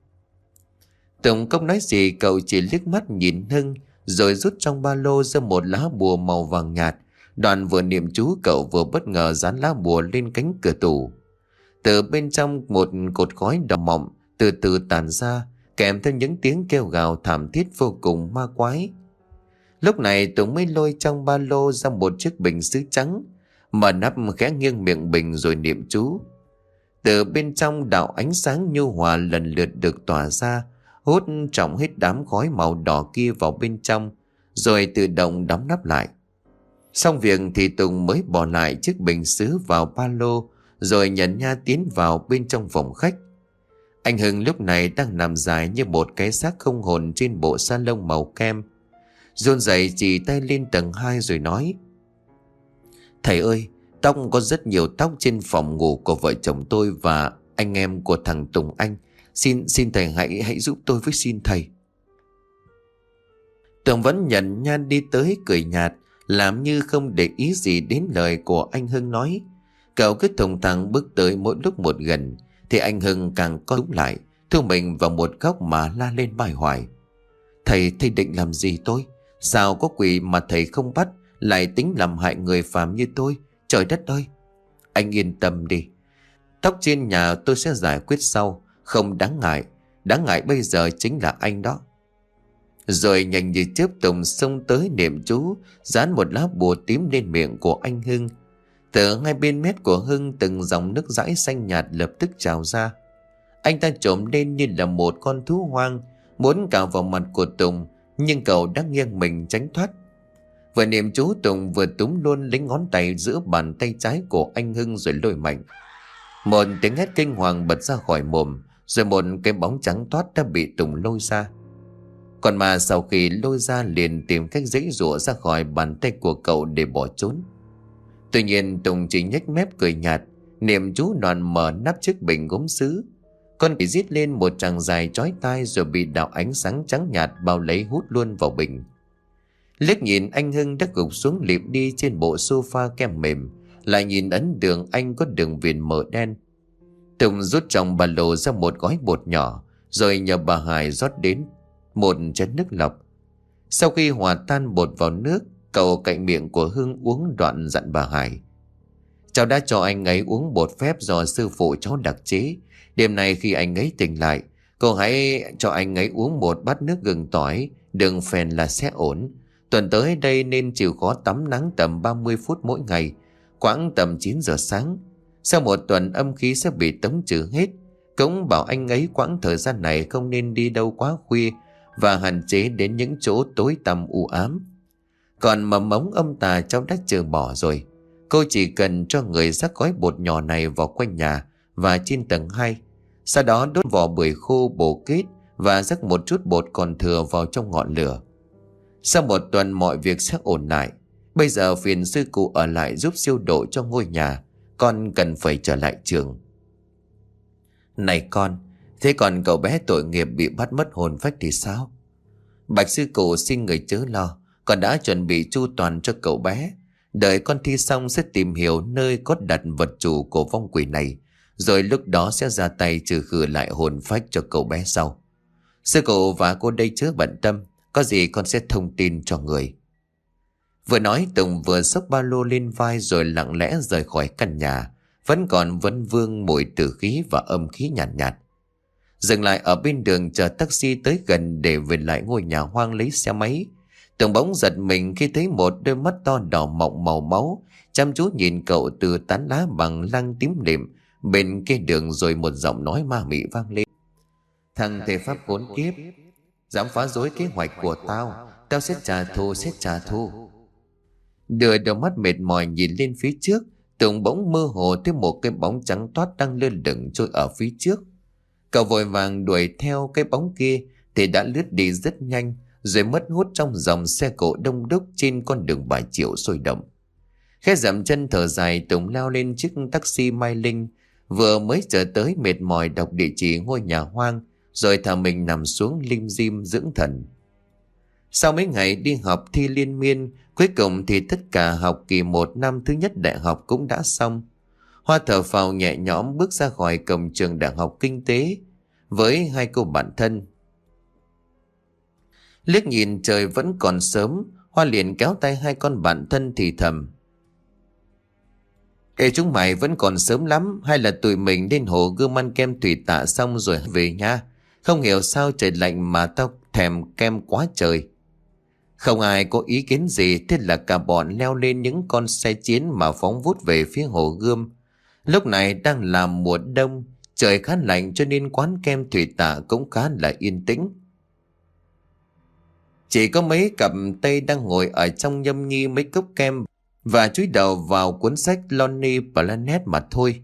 Tùng không nói gì, cậu chỉ liếc mắt nhìn Hưng, rồi rút trong ba lô ra một lá bùa màu vàng nhạt. Đoạn vừa niệm chú, cậu vừa bất ngờ dán lá bùa lên cánh cửa tủ. Từ bên trong một cột khói đỏ mọng từ từ tàn ra, kèm theo những tiếng kêu gào thảm thiết vô cùng ma quái. Lúc này Tùng mới lôi trong ba lô ra một chiếc bình sứ trắng, mở nắp khẽ nghiêng miệng bình rồi niệm chú. Từ bên trong đạo ánh sáng nhu hòa lần lượt được tỏa ra, hút trọng hết đám khói màu đỏ kia vào bên trong, rồi tự động đóng nắp lại. Xong việc thì Tùng mới bỏ lại chiếc bình sứ vào ba lô, rồi nhận nha tiến vào bên trong phòng khách. Anh Hưng lúc này đang nằm dài như một cái xác không hồn trên bộ sa lông màu kem. Run rẩy chỉ tay lên tầng hai rồi nói: thầy ơi, tóc có rất nhiều tóc trên phòng ngủ của vợ chồng tôi và anh em của thằng Tùng Anh. Xin xin thầy hãy hãy giúp tôi với, xin thầy. Tùng vẫn nhận nhan đi tới cười nhạt, làm như không để ý gì đến lời của anh Hưng nói. Cậu cứ thùng thẳng bước tới, mỗi lúc một gần thì anh Hưng càng co rúm lại, thu mình vào một góc mà la lên bài hoài. Thầy, thầy định làm gì tôi? Sao có quỷ mà thầy không bắt, lại tính làm hại người phàm như tôi? Trời đất ơi! Anh yên tâm đi, tóc trên nhà tôi sẽ giải quyết sau, không đáng ngại. Đáng ngại bây giờ chính là anh đó. Rồi nhanh như chớp Tùng xông tới niệm chú, dán một lá bùa tím lên miệng của anh Hưng. Từ hai bên mép của Hưng, từng dòng nước dãi xanh nhạt lập tức trào ra. Anh ta trồm lên như là một con thú hoang, muốn cào vào mặt của Tùng, nhưng cậu đã nghiêng mình tránh thoát. Vừa niệm chú, Tùng vừa túm luôn lấy ngón tay giữa bàn tay trái của anh Hưng rồi lôi mạnh. Một tiếng hét kinh hoàng bật ra khỏi mồm, rồi một cái bóng trắng toát đã bị Tùng lôi ra. Còn mà sau khi lôi ra liền tìm cách giãy giụa ra khỏi bàn tay của cậu để bỏ trốn. Tuy nhiên Tùng chỉ nhếch mép cười nhạt, niệm chú đoạn mở nắp chiếc bình gốm sứ. Con bị rít lên một tràng dài chói tai, rồi bị đạo ánh sáng trắng nhạt bao lấy hút luôn vào bình. Liếc nhìn anh Hưng đã gục xuống lịm đi trên bộ sofa kem mềm, lại nhìn ấn đường anh có đường viền mỡ đen. Tùng rút trong ba lô ra một gói bột nhỏ, rồi nhờ bà Hải rót đến một chén nước lọc. Sau khi hòa tan bột vào nước, cậu cạnh miệng của Hưng uống đoạn dặn bà Hải: Cháu đã cho anh ấy uống bột phép do sư phụ cháu đặc chế. Đêm nay khi anh ấy tỉnh lại, cô hãy cho anh ấy uống một bát nước gừng tỏi, đường phèn là sẽ ổn. Tuần tới đây nên chịu khó tắm nắng tầm ba mươi phút mỗi ngày, khoảng tầm chín giờ sáng. Sau một tuần âm khí sẽ bị tống trừ hết. Cũng bảo anh ấy quãng thời gian này không nên đi đâu quá khuya, và hạn chế đến những chỗ tối tăm u ám. Còn mầm mống âm tà cháu đã trừ bỏ rồi. Cô chỉ cần cho người rắc gói bột nhỏ này vào quanh nhà và trên tầng hai. Sau đó đốt vỏ bưởi khô bổ kết và rắc một chút bột còn thừa vào trong ngọn lửa. Sau một tuần mọi việc sẽ ổn lại. Bây giờ phiền sư cụ ở lại giúp siêu độ cho ngôi nhà. Con cần phải trở lại trường. Này con, thế còn cậu bé tội nghiệp bị bắt mất hồn phách thì sao? Bạch sư cụ xin người chớ lo, con đã chuẩn bị chu toàn cho cậu bé. Đợi con thi xong sẽ tìm hiểu nơi có đặt vật chủ của vong quỷ này, rồi lúc đó sẽ ra tay trừ khử lại hồn phách cho cậu bé sau. Sư cụ và cô đây chớ bận tâm, có gì con sẽ thông tin cho người. Vừa nói Tùng vừa xốc ba lô lên vai rồi lặng lẽ rời khỏi căn nhà, vẫn còn vấn vương mùi tử khí và âm khí nhàn nhạt, nhạt. Dừng lại ở bên đường chờ taxi tới gần để về lại ngôi nhà hoang lấy xe máy. Tùng bỗng giật mình khi thấy một đôi mắt to đỏ mọng màu máu chăm chú nhìn cậu từ tán lá bằng lăng tím lịm bên kia đường, rồi một giọng nói ma mị vang lên: Thằng thể pháp khốn kiếp, dám phá rối kế hoạch của tao, tao sẽ trả thù, sẽ trả thù. Đưa đôi mắt mệt mỏi nhìn lên phía trước, Tùng bỗng mơ hồ thấy một cái bóng trắng toát đang lơ lửng trôi ở phía trước. Cậu vội vàng đuổi theo cái bóng kia thì đã lướt đi rất nhanh, rồi mất hút trong dòng xe cộ đông đúc trên con đường Bà Triệu sôi động. Khẽ dậm chân thở dài, Tùng leo lên chiếc taxi Mai Linh. Vừa mới chờ tới mệt mỏi đọc địa chỉ ngôi nhà hoang, rồi thả mình nằm xuống lim dim dưỡng thần. Sau mấy ngày đi học thi liên miên, cuối cùng thì tất cả học kỳ một năm thứ nhất đại học cũng đã xong. Hoa thở phào nhẹ nhõm bước ra khỏi cổng trường đại học kinh tế với hai cô bạn thân. Liếc nhìn trời vẫn còn sớm, Hoa liền kéo tay hai con bạn thân thì thầm: Ê, chúng mày vẫn còn sớm lắm, hay là tụi mình lên hồ Gươm ăn kem thủy tạ xong rồi về nha. Không hiểu sao trời lạnh mà tao thèm kem quá trời. Không ai có ý kiến gì, thế là cả bọn leo lên những con xe chiến mà phóng vút về phía hồ Gươm. Lúc này đang là mùa đông, trời khá lạnh cho nên quán kem thủy tạ cũng khá là yên tĩnh. Chỉ có mấy cặp tay đang ngồi ở trong nhâm nhi mấy cốc kem và chúi đầu vào cuốn sách Lonely Planet mà thôi.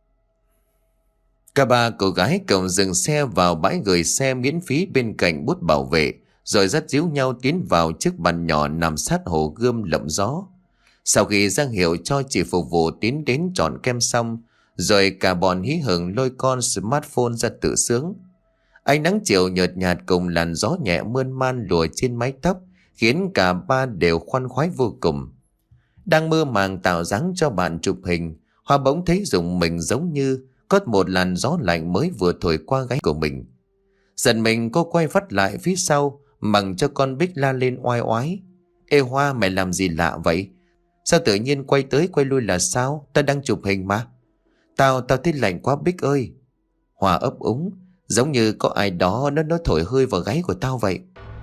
Cả ba cô gái cùng dừng xe vào bãi gửi xe miễn phí bên cạnh bút bảo vệ, rồi dắt díu nhau tiến vào chiếc bàn nhỏ nằm sát hồ Gươm lộng gió. Sau khi ra hiệu cho chị phục vụ tiến đến chọn kem xong, rồi cả bọn hí hửng lôi con smartphone ra tự sướng. Ánh nắng chiều nhợt nhạt cùng làn gió nhẹ mơn man lùa trên mái tóc khiến cả ba đều khoan khoái vô cùng. Đang mơ màng tạo dáng cho bạn chụp hình, Hoa bỗng thấy rùng mình, giống như có một làn gió lạnh mới vừa thổi qua gáy của mình. Giận mình, cô quay phát lại phía sau, mằng cho con Bích la lên oai oái. Ê Hoa, mày làm gì lạ vậy? Sao tự nhiên quay tới quay lui là sao? Ta đang chụp hình mà. Tao, tao thấy lạnh quá Bích ơi. Hoa ấp úng, giống như có ai đó nó nó thổi hơi vào gáy của tao vậy.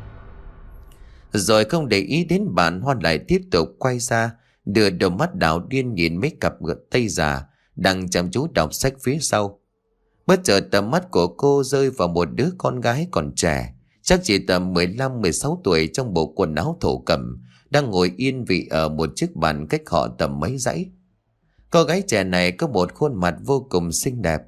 Rồi không để ý đến bạn, Hoa lại tiếp tục quay ra, đưa đôi mắt đảo điên nhìn mấy cặp gật tây già đang chăm chú đọc sách phía sau. Bất chợt tầm mắt của cô rơi vào một đứa con gái còn trẻ, chắc chỉ tầm mười lăm mười sáu tuổi, trong bộ quần áo thổ cẩm, đang ngồi yên vị ở một chiếc bàn cách họ tầm mấy dãy. Cô gái trẻ này có một khuôn mặt vô cùng xinh đẹp,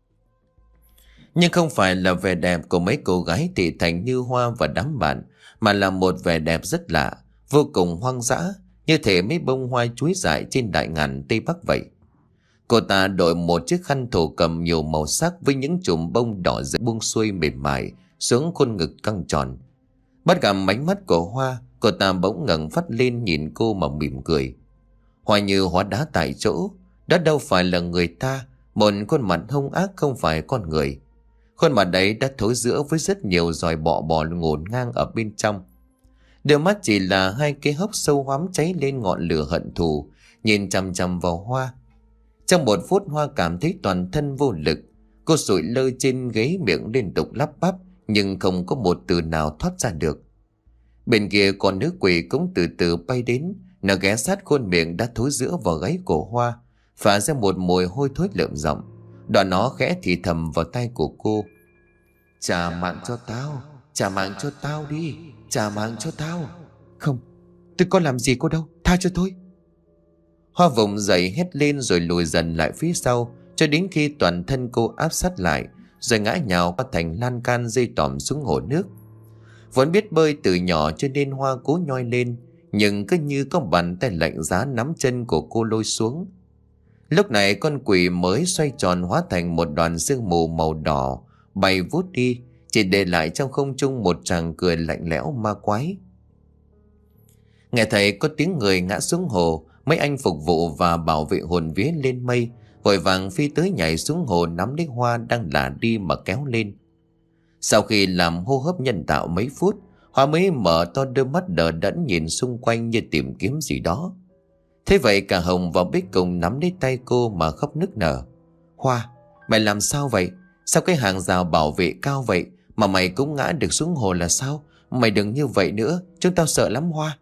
nhưng không phải là vẻ đẹp của mấy cô gái thị thành như Hoa và đám bạn, mà là một vẻ đẹp rất lạ, vô cùng hoang dã, như thể mấy bông hoa chuối dại trên đại ngàn Tây Bắc vậy. Cô ta đội một chiếc khăn thổ cầm nhiều màu sắc với những chùm bông đỏ rực buông xuôi mềm mại xuống khuôn ngực căng tròn. Bắt gặp ánh mắt của Hoa, cô ta bỗng ngẩng phát lên nhìn cô mà mỉm cười. Hoa như hóa đá tại chỗ, đó đâu phải là người ta, một khuôn mặt hung ác không phải con người. Khuôn mặt đấy đã thối rữa với rất nhiều giòi bọ bò ngổn ngang ở bên trong. Đôi mắt chỉ là hai cái hốc sâu hoắm cháy lên ngọn lửa hận thù, nhìn chằm chằm vào Hoa. Trong một phút, Hoa cảm thấy toàn thân vô lực. Cô sụi lơ trên ghế, miệng liên tục lắp bắp, nhưng không có một từ nào thoát ra được. Bên kia con nữ quỷ cũng từ từ bay đến. Nó ghé sát khuôn miệng đã thối rữa vào gáy của Hoa, phả ra một mùi hôi thối lợm giọng. Đoạn nó khẽ thì thầm vào tai của cô: "Trả mạng cho tao, trả mạng cho tao đi, trả mạng cho tao." "Không, tôi có làm gì cô đâu, tha cho tôi." Hoa vùng dậy hét lên rồi lùi dần lại phía sau, cho đến khi toàn thân cô áp sát lại, rồi ngã nhào qua thành lan can rơi tòm xuống hồ nước. Vốn biết bơi từ nhỏ cho nên Hoa cố nhoi lên, nhưng cứ như có bàn tay lạnh giá nắm chân của cô lôi xuống. Lúc này con quỷ mới xoay tròn hóa thành một đoàn sương mù màu đỏ bay vút đi, chỉ để lại trong không trung một tràng cười lạnh lẽo ma quái. Nghe thấy có tiếng người ngã xuống hồ, mấy anh phục vụ và bảo vệ hồn vía lên mây, vội vàng phi tới nhảy xuống hồ nắm lấy Hoa đang lả đi mà kéo lên. Sau khi làm hô hấp nhân tạo mấy phút, Hoa mới mở to đôi mắt đờ đẫn nhìn xung quanh như tìm kiếm gì đó. Thế vậy cả Hồng và Bích cùng nắm lấy tay cô mà khóc nức nở. "Hoa, mày làm sao vậy? Sao cái hàng rào bảo vệ cao vậy mà mày cũng ngã được xuống hồ là sao? Mày đừng như vậy nữa, chúng tao sợ lắm Hoa."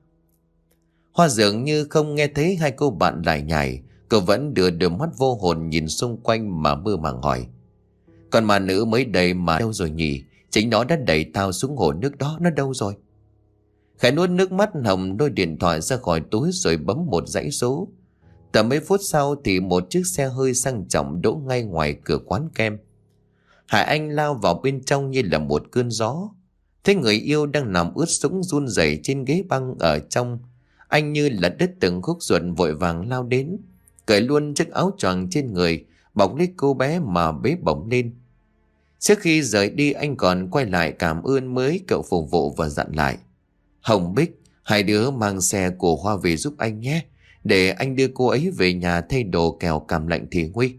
Hoa dường như không nghe thấy hai cô bạn lại nhảy, cô vẫn đưa đôi mắt vô hồn nhìn xung quanh mà mơ màng hỏi: "Còn mà nữ mới đầy mà đâu rồi nhỉ? Chính nó đã đẩy tao xuống hồ nước đó, nó đâu rồi?" Khẽ nuốt nước mắt, Hồng lôi điện thoại ra khỏi túi rồi bấm một dãy số. Tầm mấy phút sau thì một chiếc xe hơi sang trọng đỗ ngay ngoài cửa quán kem. Hải Anh lao vào bên trong như là một cơn gió. Thấy người yêu đang nằm ướt sũng run rẩy trên ghế băng ở trong, anh như là đứt từng khúc ruột, vội vàng lao đến, cởi luôn chiếc áo choàng trên người, bọc lấy cô bé mà bế bổng lên. Trước khi rời đi, anh còn quay lại cảm ơn mới cậu phục vụ và dặn lại: "Hồng, Bích, hai đứa mang xe của Hoa về giúp anh nhé, để anh đưa cô ấy về nhà thay đồ, kẻo cảm lạnh thì nguy."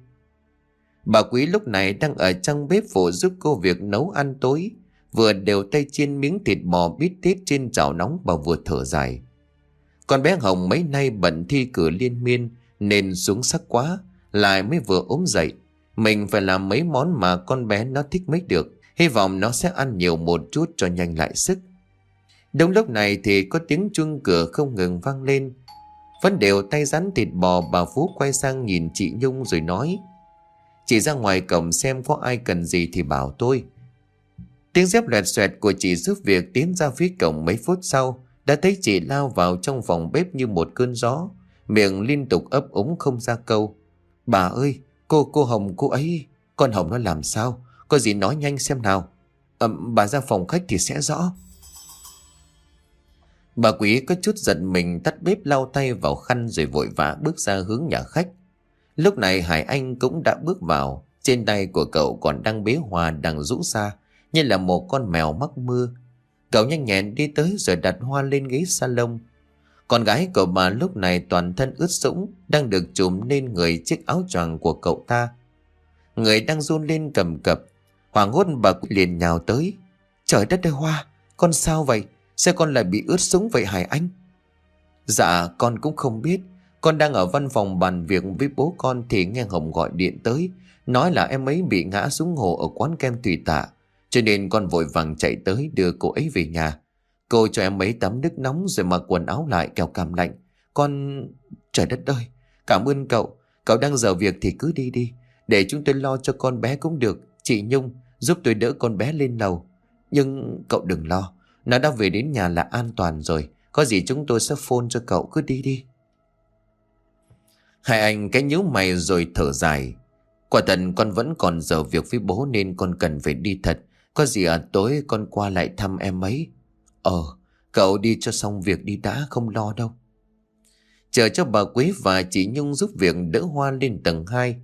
Bà Quý lúc này đang ở trong bếp phụ giúp cô việc nấu ăn tối, vừa đều tay chiên miếng thịt bò bít tết trên chảo nóng, bà vừa thở dài. Con bé Hồng mấy nay bận thi cử liên miên nên xuống sắc quá, lại mới vừa ốm dậy. Mình phải làm mấy món mà con bé nó thích mới được, hy vọng nó sẽ ăn nhiều một chút cho nhanh lại sức. Đúng lúc này thì có tiếng chuông cửa không ngừng vang lên. Vẫn đều tay rắn thịt bò, bà Phú quay sang nhìn chị Nhung rồi nói: "Chị ra ngoài cổng xem có ai cần gì thì bảo tôi." Tiếng dép loẹt xoẹt của chị giúp việc tiến ra phía cổng mấy phút sau, đã thấy chị lao vào trong phòng bếp như một cơn gió, miệng liên tục ấp úng không ra câu. "Bà ơi, cô cô Hồng cô ấy, con Hồng nó làm sao? Có gì nói nhanh xem nào." à, "Bà ra phòng khách thì sẽ rõ." Bà Quý có chút giận mình, tắt bếp lau tay vào khăn rồi vội vã bước ra hướng nhà khách. Lúc này Hải Anh cũng đã bước vào, trên tay của cậu còn đang bế Hoa đang rũ ra như là một con mèo mắc mưa. Cậu nhanh nhẹn đi tới rồi đặt hoa lên ghế salon. Con gái của bà lúc này toàn thân ướt sũng, đang được trùm lên người chiếc áo choàng của cậu ta. Người đang run lên cầm cập. Hoảng hốt bà liền nhào tới. Trời đất ơi Hoa, con sao vậy? Sao con lại bị ướt sũng vậy Hải Anh? Dạ con cũng không biết. Con đang ở văn phòng bàn việc với bố con thì nghe Hồng gọi điện tới, nói là em ấy bị ngã xuống hồ ở quán kem Tùy Tạ, cho nên con vội vàng chạy tới đưa cô ấy về nhà. Cô cho em ấy tắm nước nóng rồi mặc quần áo lại kẻo cảm lạnh. Con... Trời đất ơi, cảm ơn cậu. Cậu đang giờ việc thì cứ đi đi, để chúng tôi lo cho con bé cũng được. Chị Nhung giúp tôi đỡ con bé lên lầu. Nhưng cậu đừng lo, nó đã về đến nhà là an toàn rồi. Có gì chúng tôi sẽ phone cho cậu, cứ đi đi. Hai anh cái nhíu mày rồi thở dài. Quả thật con vẫn còn giờ việc với bố nên con cần phải đi thật. Có gì à tối con qua lại thăm em ấy. Ờ, cậu đi cho xong việc đi đã, không lo đâu. Chờ cho bà Quế và chị Nhung giúp việc đỡ Hoa lên tầng hai.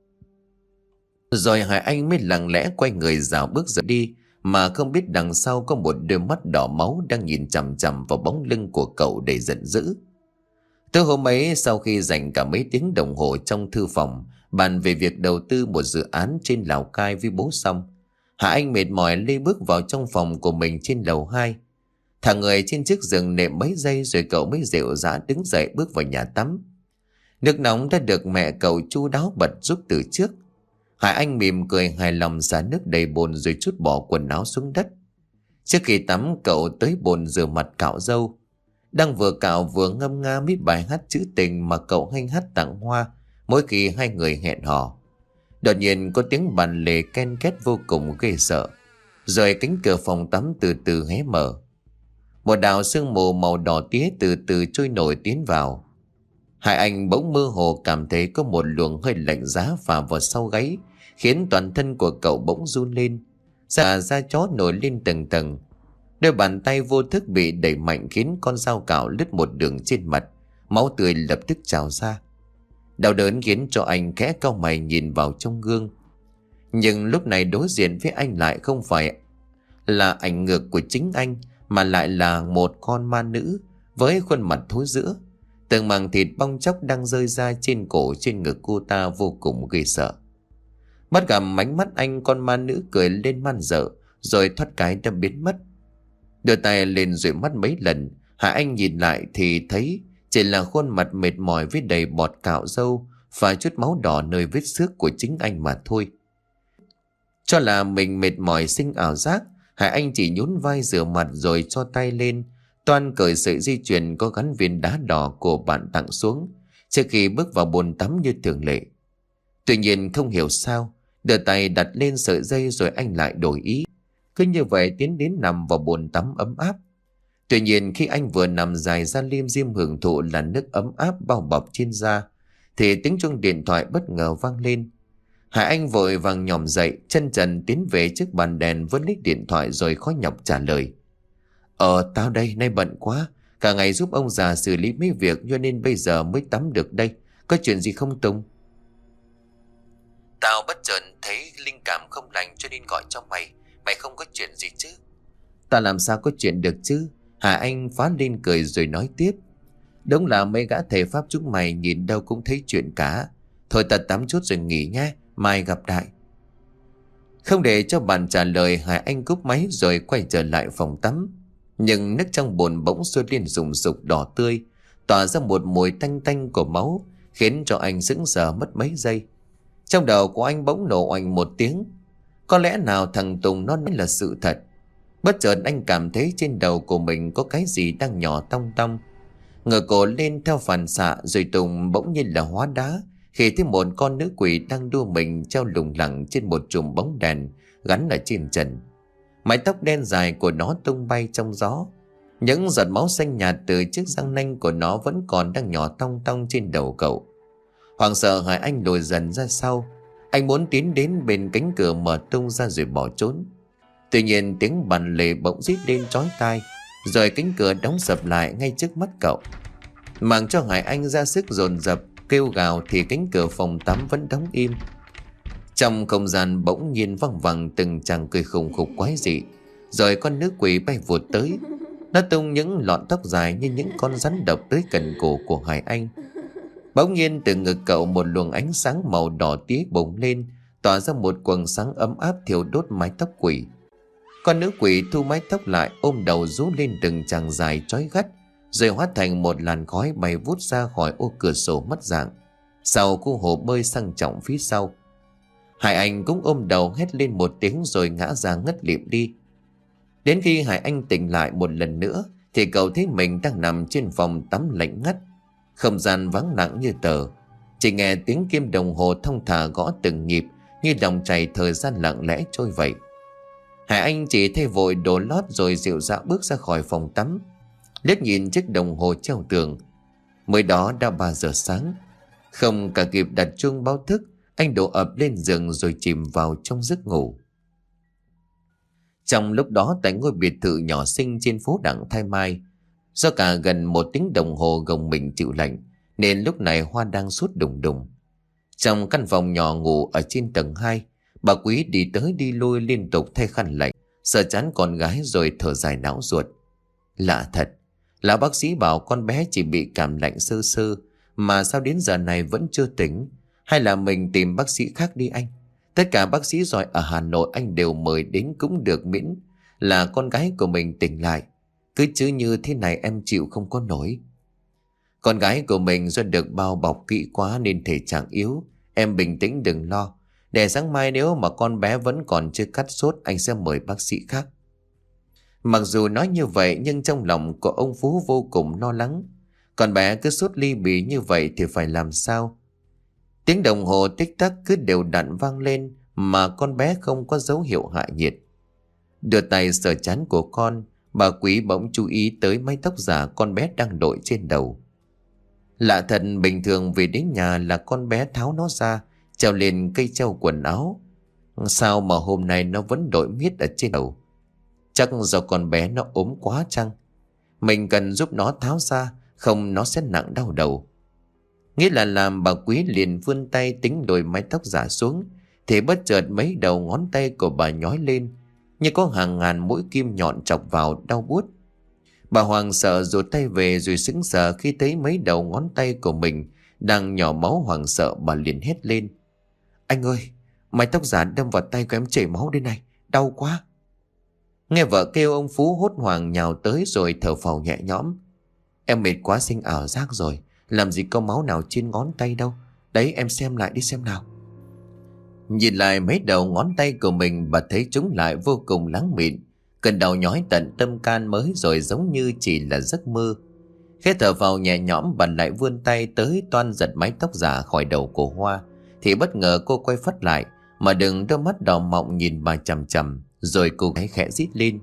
Rồi Hải Anh mới lặng lẽ quay người dạo bước rời đi, mà không biết đằng sau có một đôi mắt đỏ máu đang nhìn chằm chằm vào bóng lưng của cậu đầy giận dữ. Tối hôm ấy, sau khi dành cả mấy tiếng đồng hồ trong thư phòng bàn về việc đầu tư một dự án trên Lào Cai với bố xong, Hạ Anh mệt mỏi lê bước vào trong phòng của mình trên lầu hai. Thả người trên chiếc giường nệm mấy giây rồi cậu mới dịu dã đứng dậy bước vào nhà tắm. Nước nóng đã được mẹ cậu chu đáo bật giúp từ trước. Hải Anh mỉm cười hài lòng xả nước đầy bồn rồi trút bỏ quần áo xuống đất. Trước khi tắm cậu tới bồn rửa mặt cạo râu. Đang vừa cạo vừa ngâm nga mấy bài hát trữ tình mà cậu hay hát tặng Hoa mỗi khi hai người hẹn hò. Đột nhiên có tiếng bàn lề ken két vô cùng ghê sợ. Rồi cánh cửa phòng tắm từ từ hé mở. Một đạo sương mù màu đỏ tía từ từ trôi nổi tiến vào. Hải Anh bỗng mơ hồ cảm thấy có một luồng hơi lạnh giá phả vào sau gáy, khiến toàn thân của cậu bỗng run lên. Da da chó nổi lên tầng tầng. Đôi bàn tay vô thức bị đẩy mạnh khiến con dao cạo lướt một đường trên mặt. Máu tươi lập tức trào ra. Đau đớn khiến cho anh khẽ cau mày nhìn vào trong gương. Nhưng lúc này đối diện với anh lại không phải là ảnh ngược của chính anh, mà lại là một con ma nữ với khuôn mặt thối rữa. Từng mảng thịt bong chóc đang rơi ra trên cổ trên ngực cô ta vô cùng ghê sợ. Bắt gặp ánh mắt anh, con ma nữ cười lên man dợ rồi thoát cái đã biến mất. Đưa tay lên dụi mắt mấy lần, Hạ Anh nhìn lại thì thấy chỉ là khuôn mặt mệt mỏi với đầy bọt cạo râu và chút máu đỏ nơi vết xước của chính anh mà thôi. Cho là mình mệt mỏi sinh ảo giác, Hải Anh chỉ nhún vai rửa mặt rồi cho tay lên toan cởi sợi dây chuyền có gắn viên đá đỏ của bạn tặng xuống trước khi bước vào bồn tắm như thường lệ. Tuy nhiên không hiểu sao, đưa tay đặt lên sợi dây rồi anh lại đổi ý, cứ như vậy tiến đến nằm vào bồn tắm ấm áp. Tuy nhiên khi anh vừa nằm dài ra liêm diêm hưởng thụ là nước ấm áp bao bọc trên da thì tiếng chuông điện thoại bất ngờ vang lên. Hải Anh vội vàng nhòm dậy, chân trần tiến về trước bàn đèn vớt lấy điện thoại rồi khó nhọc trả lời. Ờ tao đây, nay bận quá, cả ngày giúp ông già xử lý mấy việc cho nên bây giờ mới tắm được đây. Có chuyện gì không Tùng? Tao bất chợt thấy linh cảm không lành cho nên gọi cho mày. Mày không có chuyện gì chứ? Tao làm sao có chuyện được chứ? Hà Anh phá lên cười rồi nói tiếp. Đúng là mấy gã thầy pháp chúng mày nhìn đâu cũng thấy chuyện cả. Thôi ta tắm chút rồi nghỉ nhé, mai gặp lại. Không để cho bạn trả lời, Hải Anh cúp máy rồi quay trở lại phòng tắm. Nhưng nước trong bồn bỗng sôi lên rùng rục đỏ tươi, tỏa ra một mùi tanh tanh của máu, khiến cho anh sững sờ mất mấy giây. Trong đầu của anh bỗng nổ oanh một tiếng. Có lẽ nào thằng Tùng nó nói là sự thật? Bất chợt anh cảm thấy trên đầu của mình có cái gì đang nhỏ tong tong. Ngửa cổ lên theo phản xạ rồi Tùng bỗng nhiên là hóa đá khi thấy một con nữ quỷ đang đua mình treo lủng lẳng trên một chùm bóng đèn gắn ở trên trần. Mái tóc đen dài của nó tung bay trong gió. Những giọt máu xanh nhạt từ chiếc răng nanh của nó vẫn còn đang nhỏ tong tong trên đầu cậu. Hoảng sợ Hải Anh lùi dần ra sau. Anh muốn tiến đến bên cánh cửa mở tung ra rồi bỏ trốn. Tuy nhiên tiếng bàn lề bỗng rít lên chói tai, rồi cánh cửa đóng sập lại ngay trước mắt cậu. Màng cho Hải Anh ra sức dồn dập kêu gào thì cánh cửa phòng tắm vẫn đóng im. Trong không gian bỗng nhiên văng vẳng từng chàng cười khùng khục quái dị. Rồi con nữ quỷ bay vụt tới. Nó tung những lọn tóc dài như những con rắn độc tới gần cổ của Hải Anh. Bỗng nhiên từ ngực cậu một luồng ánh sáng màu đỏ tía bùng lên, tỏa ra một quầng sáng ấm áp thiêu đốt mái tóc quỷ. Con nữ quỷ thu mái tóc lại, ôm đầu rú lên từng chàng dài chói gắt, rồi hóa thành một làn khói bay vút ra khỏi ô cửa sổ mất dạng, sau khu hồ bơi sang trọng phía sau. Hải Anh cũng ôm đầu hét lên một tiếng rồi ngã ra ngất lịm đi. Đến khi Hải Anh tỉnh lại một lần nữa thì cậu thấy mình đang nằm trên phòng tắm lạnh ngắt. Không gian vắng lặng như tờ, chỉ nghe tiếng kim đồng hồ thong thả gõ từng nhịp, như dòng chảy thời gian lặng lẽ trôi vậy. Hải Anh chỉ thay vội đồ lót rồi dịu dã bước ra khỏi phòng tắm, liếc nhìn chiếc đồng hồ treo tường. Mới đó đã ba giờ sáng. Không cả kịp đặt chuông báo thức, anh đổ ập lên giường rồi chìm vào trong giấc ngủ. Trong lúc đó tại ngôi biệt thự nhỏ xinh trên phố Đặng Thái Mai, do cả gần một tiếng đồng hồ gồng mình chịu lạnh, nên lúc này Hoa đang sốt đùng đùng. Trong căn phòng nhỏ ngủ ở trên tầng hai, bà Quý đi tới đi lui liên tục thay khăn lạnh, sờ chán con gái rồi thở dài não ruột. Lạ thật, lão bác sĩ bảo con bé chỉ bị cảm lạnh sơ sơ, mà sao đến giờ này vẫn chưa tỉnh? Hay là mình tìm bác sĩ khác đi anh? Tất cả bác sĩ giỏi ở Hà Nội anh đều mời đến cũng được miễn là con gái của mình tỉnh lại. Cứ chứ như thế này em chịu không có nổi. Con gái của mình do được bao bọc kỹ quá nên thể trạng yếu. Em bình tĩnh đừng lo. Để sáng mai nếu mà con bé vẫn còn chưa cắt sốt, anh sẽ mời bác sĩ khác. Mặc dù nói như vậy nhưng trong lòng của ông Phú vô cùng lo lắng. Con bé cứ sốt ly bì như vậy thì phải làm sao? Tiếng đồng hồ tích tắc cứ đều đặn vang lên mà con bé không có dấu hiệu hạ nhiệt. Đưa tay sờ trán của con, bà Quý bỗng chú ý tới mái tóc giả con bé đang đội trên đầu. Lạ thật, bình thường về đến nhà là con bé tháo nó ra, treo lên cây treo quần áo. Sao mà hôm nay nó vẫn đội miết ở trên đầu? Chắc do con bé nó ốm quá chăng? Mình cần giúp nó tháo ra, không nó sẽ nặng đau đầu. Nghĩ là làm, bà Quý liền vươn tay tính đồi mái tóc giả xuống, thì bất chợt mấy đầu ngón tay của bà nhói lên, như có hàng ngàn mũi kim nhọn chọc vào, đau buốt. Bà hoảng sợ rụt tay về rồi sững sờ khi thấy mấy đầu ngón tay của mình đang nhỏ máu. Hoảng sợ bà liền hét lên: Anh ơi, mái tóc giả đâm vào tay của em chảy máu đây này, đau quá. Nghe vợ kêu, ông Phú hốt hoảng nhào tới rồi thở phào nhẹ nhõm. Em mệt quá, sinh ảo giác rồi, làm gì có máu nào trên ngón tay đâu. Đấy, em xem lại đi xem nào. Nhìn lại mấy đầu ngón tay của mình, bà thấy chúng lại vô cùng láng mịn, cơn đau nhói tận tâm can mới rồi, giống như chỉ là giấc mơ. Khẽ thở vào nhẹ nhõm, bà lại vươn tay tới toan giật mái tóc giả khỏi đầu của Hoa, thì bất ngờ cô quay phát lại, mà đừng đôi mắt đỏ mọng nhìn bà chằm chằm, rồi cô gái khẽ rít lên: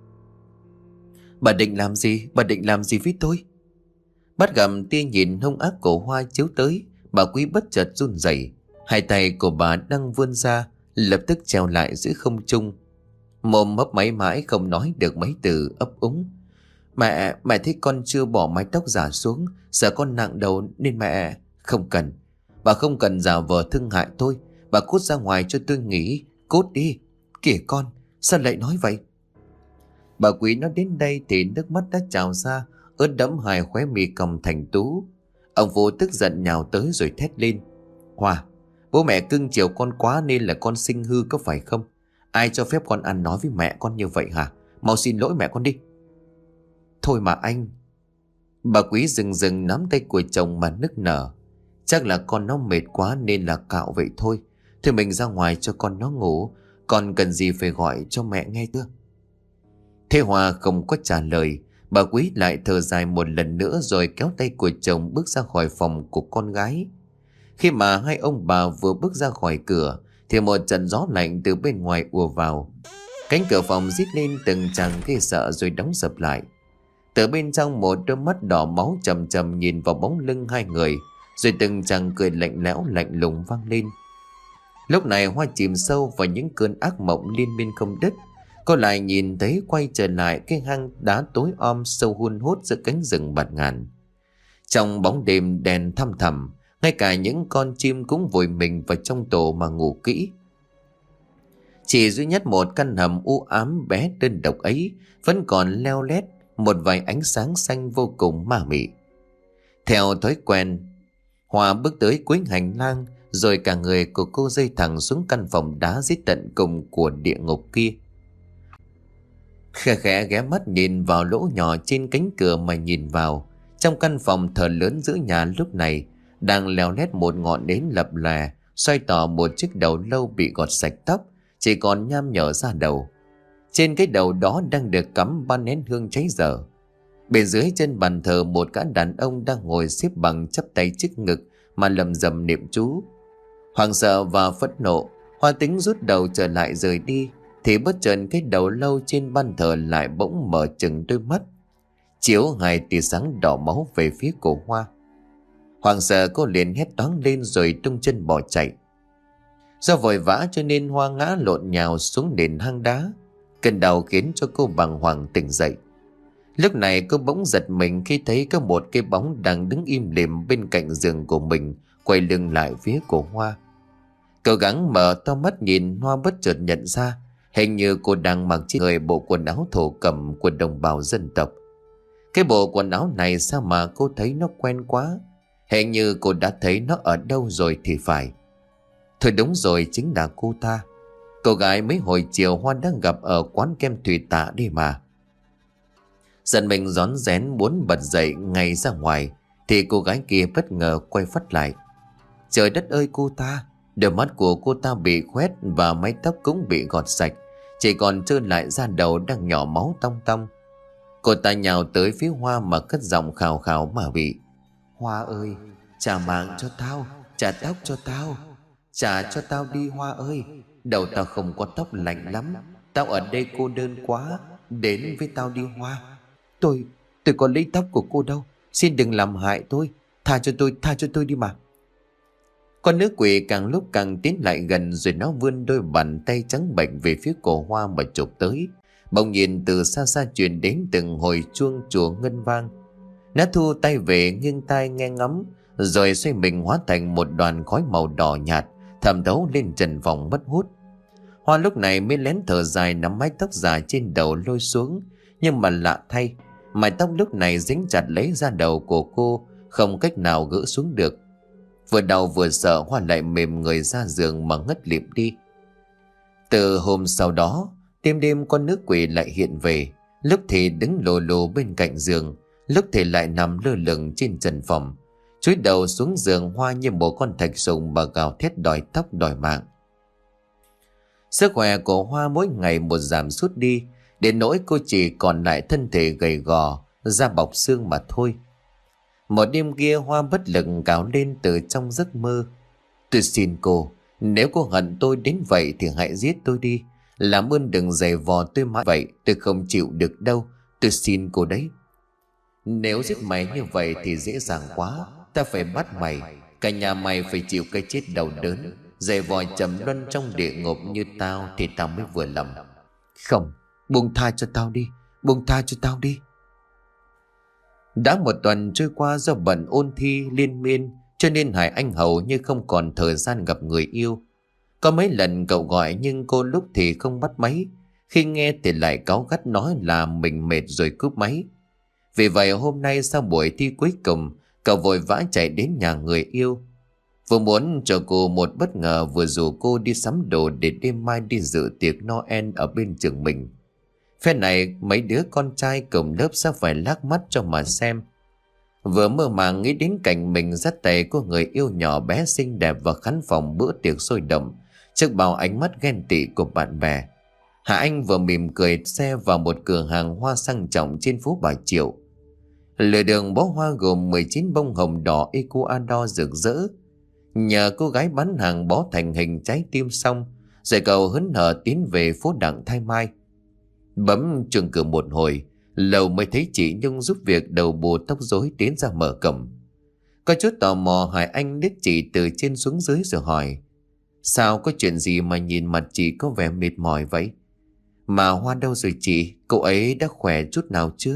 Bà định làm gì? Bà định làm gì với tôi? Bắt gặp tia nhìn hung ác của Hoa chiếu tới, bà Quý bất chợt run rẩy. Hai tay của bà đang vươn ra, lập tức treo lại giữa không trung, mồm mấp máy mãi không nói được mấy từ, ấp úng: Mẹ, mẹ thấy con chưa bỏ mái tóc giả xuống, sợ con nặng đầu nên mẹ... Không cần, bà không cần giả vờ thương hại tôi. Bà cút ra ngoài cho tôi nghỉ, cút đi. Kìa con, sao lại nói vậy? Bà Quý nói đến đây thì nước mắt đã trào ra, ướt đẫm hai khóe mi cong thành tú. Ông Phú tức giận nhào tới rồi thét lên: Hoa, bố mẹ cưng chiều con quá nên là con sinh hư có phải không? Ai cho phép con ăn nói với mẹ con như vậy hả? Mau xin lỗi mẹ con đi. Thôi mà anh. Bà Quý dừng dừng nắm tay của chồng mà nức nở. Chắc là con nó mệt quá nên là cạo vậy thôi. Thôi mình ra ngoài cho con nó ngủ. Con cần gì phải gọi cho mẹ nghe chưa? Thế Hoa không có trả lời. Bà Quý lại thở dài một lần nữa rồi kéo tay của chồng bước ra khỏi phòng của con gái. Khi mà hai ông bà vừa bước ra khỏi cửa thì một trận gió lạnh từ bên ngoài ùa vào. Cánh cửa phòng rít lên từng tràng ghê sợ rồi đóng sập lại. Từ bên trong một đôi mắt đỏ máu chầm chầm nhìn vào bóng lưng hai người, rồi từng tràng cười lạnh lẽo lạnh lùng vang lên. Lúc này Hoa chìm sâu vào những cơn ác mộng liên miên không đứt. Cô lại nhìn thấy quay trở lại cái hang đá tối om sâu hun hút giữa cánh rừng bạt ngàn. Trong bóng đêm đèn thăm thẳm, ngay cả những con chim cũng vùi mình vào trong tổ mà ngủ kỹ. Chỉ duy nhất một căn hầm u ám bé đơn độc ấy vẫn còn leo lét một vài ánh sáng xanh vô cùng ma mị. Theo thói quen, Hoa bước tới cuối hành lang, rồi cả người của cô dây thẳng xuống căn phòng đá dưới tận cùng của địa ngục kia. Khẽ khẽ ghé mắt nhìn vào lỗ nhỏ trên cánh cửa mà nhìn vào. Trong căn phòng thờ lớn giữa nhà lúc này đang leo lét một ngọn nến lập lòe, xoay tỏ một chiếc đầu lâu bị gọt sạch tóc, chỉ còn nham nhở ra đầu. Trên cái đầu đó đang được cắm ba nén hương cháy dở. Bên dưới chân bàn thờ một gã đàn ông đang ngồi xếp bằng chắp tay trước ngực mà lầm rầm niệm chú. Hoảng sợ và phẫn nộ, Hoa tính rút đầu trở lại rời đi, thì bất chợt cái đầu lâu trên ban thờ lại bỗng mở chừng đôi mắt, chiếu hai tia sáng đỏ máu về phía cổ Hoa. Hoảng sợ cô liền hét toáng lên rồi tung chân bỏ chạy. Do vội vã cho nên Hoa ngã lộn nhào xuống nền hang đá. Cơn đau khiến cho cô bàng hoàng tỉnh dậy. Lúc này cô bỗng giật mình khi thấy có một cái bóng đang đứng im lìm bên cạnh giường của mình, quay lưng lại phía cổ Hoa. Cố gắng mở to mắt nhìn, Hoa bất chợt nhận ra hình như cô đang mặc trên người bộ quần áo thổ cẩm của đồng bào dân tộc. Cái bộ quần áo này sao mà cô thấy nó quen quá, hình như cô đã thấy nó ở đâu rồi thì phải. Thôi đúng rồi, chính là cô ta, cô gái mấy hồi chiều Hoa đang gặp ở quán kem Thủy Tạ đi mà. Giận mình rón rén muốn bật dậy ngay ra ngoài, thì cô gái kia bất ngờ quay phắt lại. Trời đất ơi, cô ta! Đôi mắt của cô ta bị khoét và mái tóc cũng bị gọt sạch, chỉ còn trơn lại da đầu đang nhỏ máu tong tong. Cô ta nhào tới phía Hoa mà cất giọng khào khào mà bị: Hoa ơi, trả mạng cho tao, trả tóc cho tao, trả cho tao đi Hoa ơi. Đầu tao không có tóc, lạnh lắm, tao ở đây cô đơn quá, đến với tao đi Hoa. Tôi, tôi có lấy tóc của cô đâu, xin đừng làm hại tôi, tha cho tôi, tha cho tôi đi mà. Con nữ quỷ càng lúc càng tiến lại gần, rồi nó vươn đôi bàn tay trắng bệch về phía cổ Hoa mà chụp tới. Bỗng nhìn từ xa xa truyền đến từng hồi chuông chùa ngân vang. Nó thu tay về, nghiêng tai nghe ngắm, rồi xoay mình hóa thành một đoàn khói màu đỏ nhạt thẩm thấu lên trần phòng mất hút. Hoa lúc này mới lén thở dài, nắm mái tóc dài trên đầu lôi xuống. Nhưng mà lạ thay, mái tóc lúc này dính chặt lấy da đầu của cô, không cách nào gỡ xuống được. Vừa đau vừa sợ, Hoa lại mềm người ra giường mà ngất lịm đi. Từ hôm sau đó, đêm đêm con nữ quỷ lại hiện về, lúc thì đứng lồ lồ bên cạnh giường, lúc thì lại nằm lơ lửng trên trần phòng, chúi đầu xuống giường Hoa như một con thạch sùng mà gào thét đòi tóc đòi mạng. Sức khỏe của Hoa mỗi ngày một giảm sút đi, đến nỗi cô chỉ còn lại thân thể gầy gò, da bọc xương mà thôi. Một đêm kia, Hoa bất lực gào lên từ trong giấc mơ: Tôi xin cô, nếu cô hận tôi đến vậy thì hãy giết tôi đi. Làm ơn đừng giày vò tôi mãi vậy, tôi không chịu được đâu, tôi xin cô đấy. Nếu giết mày như vậy thì dễ dàng quá, ta phải bắt mày, cả nhà mày phải chịu cái chết đau đớn, giày vò trầm luân trong địa ngục như tao thì tao mới vừa lòng. Không, buông tha cho tao đi, buông tha cho tao đi. Đã một tuần trôi qua, do bận ôn thi liên miên cho nên Hải Anh hầu như không còn thời gian gặp người yêu. Có mấy lần cậu gọi nhưng cô lúc thì không bắt máy, khi nghe thì lại cáu gắt nói là mình mệt rồi cúp máy. Vì vậy hôm nay sau buổi thi cuối cùng, cậu vội vã chạy đến nhà người yêu. Vừa muốn cho cô một bất ngờ, vừa rủ cô đi sắm đồ để đêm mai đi dự tiệc Noel ở bên trường mình. Phe này mấy đứa con trai cùng lớp sẽ phải lác mắt cho mà xem. Vừa mơ màng nghĩ đến cảnh mình dắt tay của người yêu nhỏ bé xinh đẹp và khán phòng bữa tiệc sôi động trước bao ánh mắt ghen tị của bạn bè, Hà Anh vừa mỉm cười xe vào một cửa hàng hoa sang trọng trên phố Bà Triệu. Lề đường bó hoa gồm mười chín bông hồng đỏ Ecuador rực rỡ. Nhờ cô gái bán hàng bó thành hình trái tim xong, rồi cậu hớn hở tiến về phố Đặng Thái Mai. Bấm chuông cửa một hồi, lâu mới thấy chị Nhung giúp việc đầu bù tóc rối tiến ra mở cổng. Có chút tò mò, Hải Anh liếc chị từ trên xuống dưới rồi hỏi: Sao, có chuyện gì mà nhìn mặt chị có vẻ mệt mỏi vậy? Mà Hoa đâu rồi chị, cậu ấy đã khỏe chút nào chưa?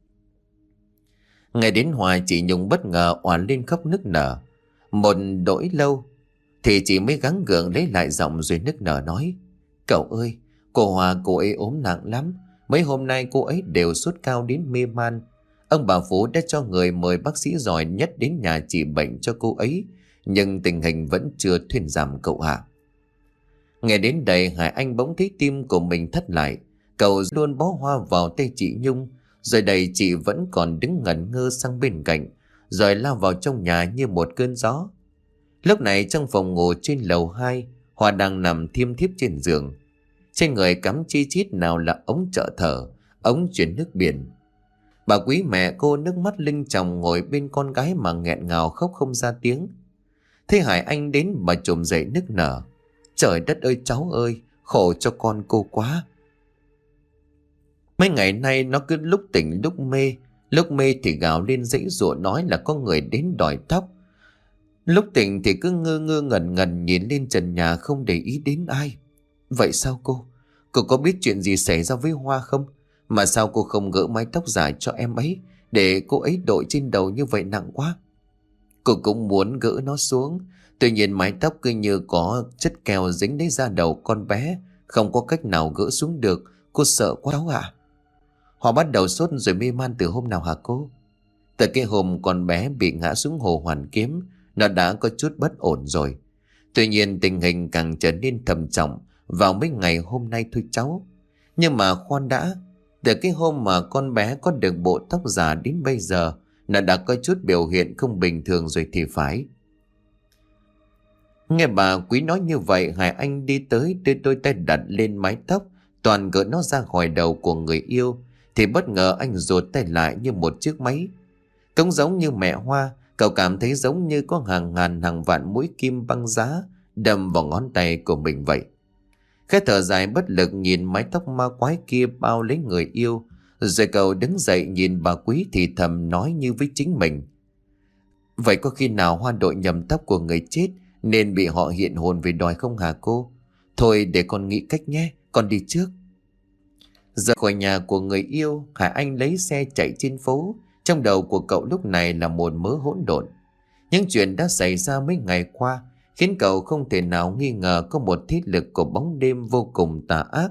Ngày đến Hoa, chị Nhung bất ngờ òa lên khóc nức nở. Một đỗi lâu thì chị mới gắng gượng lấy lại giọng rồi nức nở nói: Cậu ơi, cô Hòa cô ấy ốm nặng lắm. Mấy hôm nay cô ấy đều sốt cao đến mê man. Ông bà Phú đã cho người mời bác sĩ giỏi nhất đến nhà trị bệnh cho cô ấy, nhưng tình hình vẫn chưa thuyên giảm cậu ạ. Nghe đến đây, Hải Anh bỗng thấy tim của mình thắt lại. Cậu luôn bó hoa vào tay chị Nhung, rồi đây chị vẫn còn đứng ngẩn ngơ sang bên cạnh, rồi lao vào trong nhà như một cơn gió. Lúc này trong phòng ngủ trên lầu hai, Hoa đang nằm thiêm thiếp trên giường. Trên người cắm chi chít, nào là ống trợ thở, ống chuyển nước biển. Bà Quý mẹ cô nước mắt lưng tròng ngồi bên con gái mà nghẹn ngào khóc không ra tiếng. Thế Hải Anh đến, bà trồm dậy nức nở. Trời đất ơi cháu ơi, khổ cho con cô quá. Mấy ngày nay nó cứ lúc tỉnh lúc mê. Lúc mê thì gào lên giãy giụa nói là có người đến đòi tóc. Lúc tỉnh thì cứ ngơ ngơ ngẩn ngẩn nhìn lên trần nhà không để ý đến ai. Vậy sao cô? Cô có biết chuyện gì xảy ra với Hoa không? Mà sao cô không gỡ mái tóc dài cho em ấy, để cô ấy đội trên đầu như vậy nặng quá? Cô cũng muốn gỡ nó xuống, tuy nhiên mái tóc cứ như có chất keo dính đến da đầu con bé, không có cách nào gỡ xuống được. Cô sợ quá cháu ạ. Hoa bắt đầu sốt rồi mê man từ hôm nào hả cô? Từ cái hôm con bé bị ngã xuống hồ Hoàn Kiếm, nó đã có chút bất ổn rồi. Tuy nhiên tình hình càng trở nên trầm trọng vào mấy ngày hôm nay thôi cháu. Nhưng mà khoan đã, từ cái hôm mà con bé có được bộ tóc giả đến bây giờ, nó đã có chút biểu hiện không bình thường rồi thì phải. Nghe bà Quý nói như vậy, Hải Anh đi tới đưa đôi tay đặt lên mái tóc, toàn gỡ nó ra khỏi đầu của người yêu, thì bất ngờ anh rụt tay lại như một chiếc máy. Cũng giống như mẹ Hoa, cậu cảm thấy giống như có hàng ngàn hàng vạn mũi kim băng giá đâm vào ngón tay của mình vậy. Khẽ thở dài bất lực nhìn mái tóc ma quái kia bao lấy người yêu, rồi cậu đứng dậy nhìn bà Quý thì thầm nói như với chính mình. Vậy có khi nào Hoa đội nhầm tóc của người chết nên bị họ hiện hồn về đòi không hả cô? Thôi để con nghĩ cách nhé, con đi trước. Rời khỏi nhà của người yêu, Hải Anh lấy xe chạy trên phố. Trong đầu của cậu lúc này là một mớ hỗn độn. Những chuyện đã xảy ra mấy ngày qua khiến cậu không thể nào nghi ngờ có một thế lực của bóng đêm vô cùng tà ác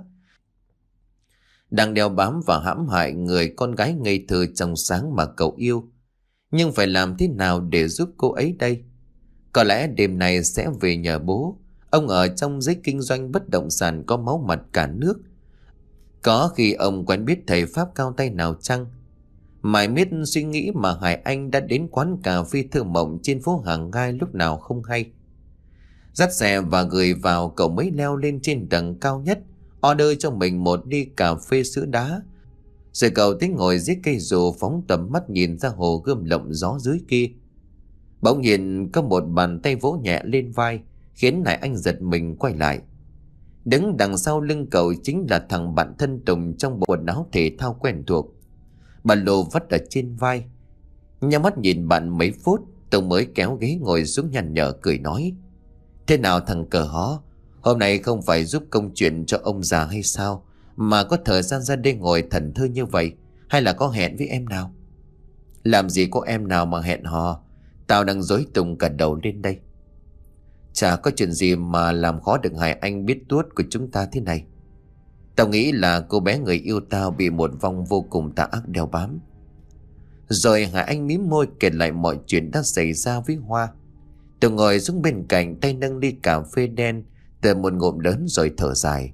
đang đeo bám và hãm hại người con gái ngây thơ trong sáng mà cậu yêu. Nhưng phải làm thế nào để giúp cô ấy đây? Có lẽ đêm này sẽ về nhờ bố. Ông ở trong giới kinh doanh bất động sản có máu mặt cả nước. Có khi ông quen biết thầy pháp cao tay nào chăng? Mải miết suy nghĩ mà Hải Anh đã đến quán cà phê thơ mộng trên phố Hàng Gai lúc nào không hay. Dắt xe và gửi vào, cậu mới leo lên trên tầng cao nhất, order cho mình một ly cà phê sữa đá. Rồi cậu tính ngồi dưới cây dù phóng tầm mắt nhìn ra hồ Gươm lộng gió dưới kia. Bỗng nhiên có một bàn tay vỗ nhẹ lên vai, khiến Hải Anh giật mình quay lại. Đứng đằng sau lưng cậu chính là thằng bạn thân Tùng trong bộ quần áo thể thao quen thuộc, ba lô vắt ở trên vai. Nhắm mắt nhìn bạn mấy phút, Tùng mới kéo ghế ngồi xuống nhăn nhở cười nói. Thế nào thằng cờ hó, hôm nay không phải giúp công chuyện cho ông già hay sao mà có thời gian ra đây ngồi thần thơ như vậy? Hay là có hẹn với em nào? Làm gì có em nào mà hẹn hò, tao đang rối tung cả đầu lên đây. Chả có chuyện gì mà làm khó được Hải Anh biết tuốt của chúng ta thế này. Tao nghĩ là cô bé người yêu tao bị một vong vô cùng tà ác đeo bám. Rồi Hải Anh mím môi kể lại mọi chuyện đã xảy ra với Hoa. Tôi ngồi xuống bên cạnh, tay nâng ly cà phê đen, từ một ngụm lớn rồi thở dài.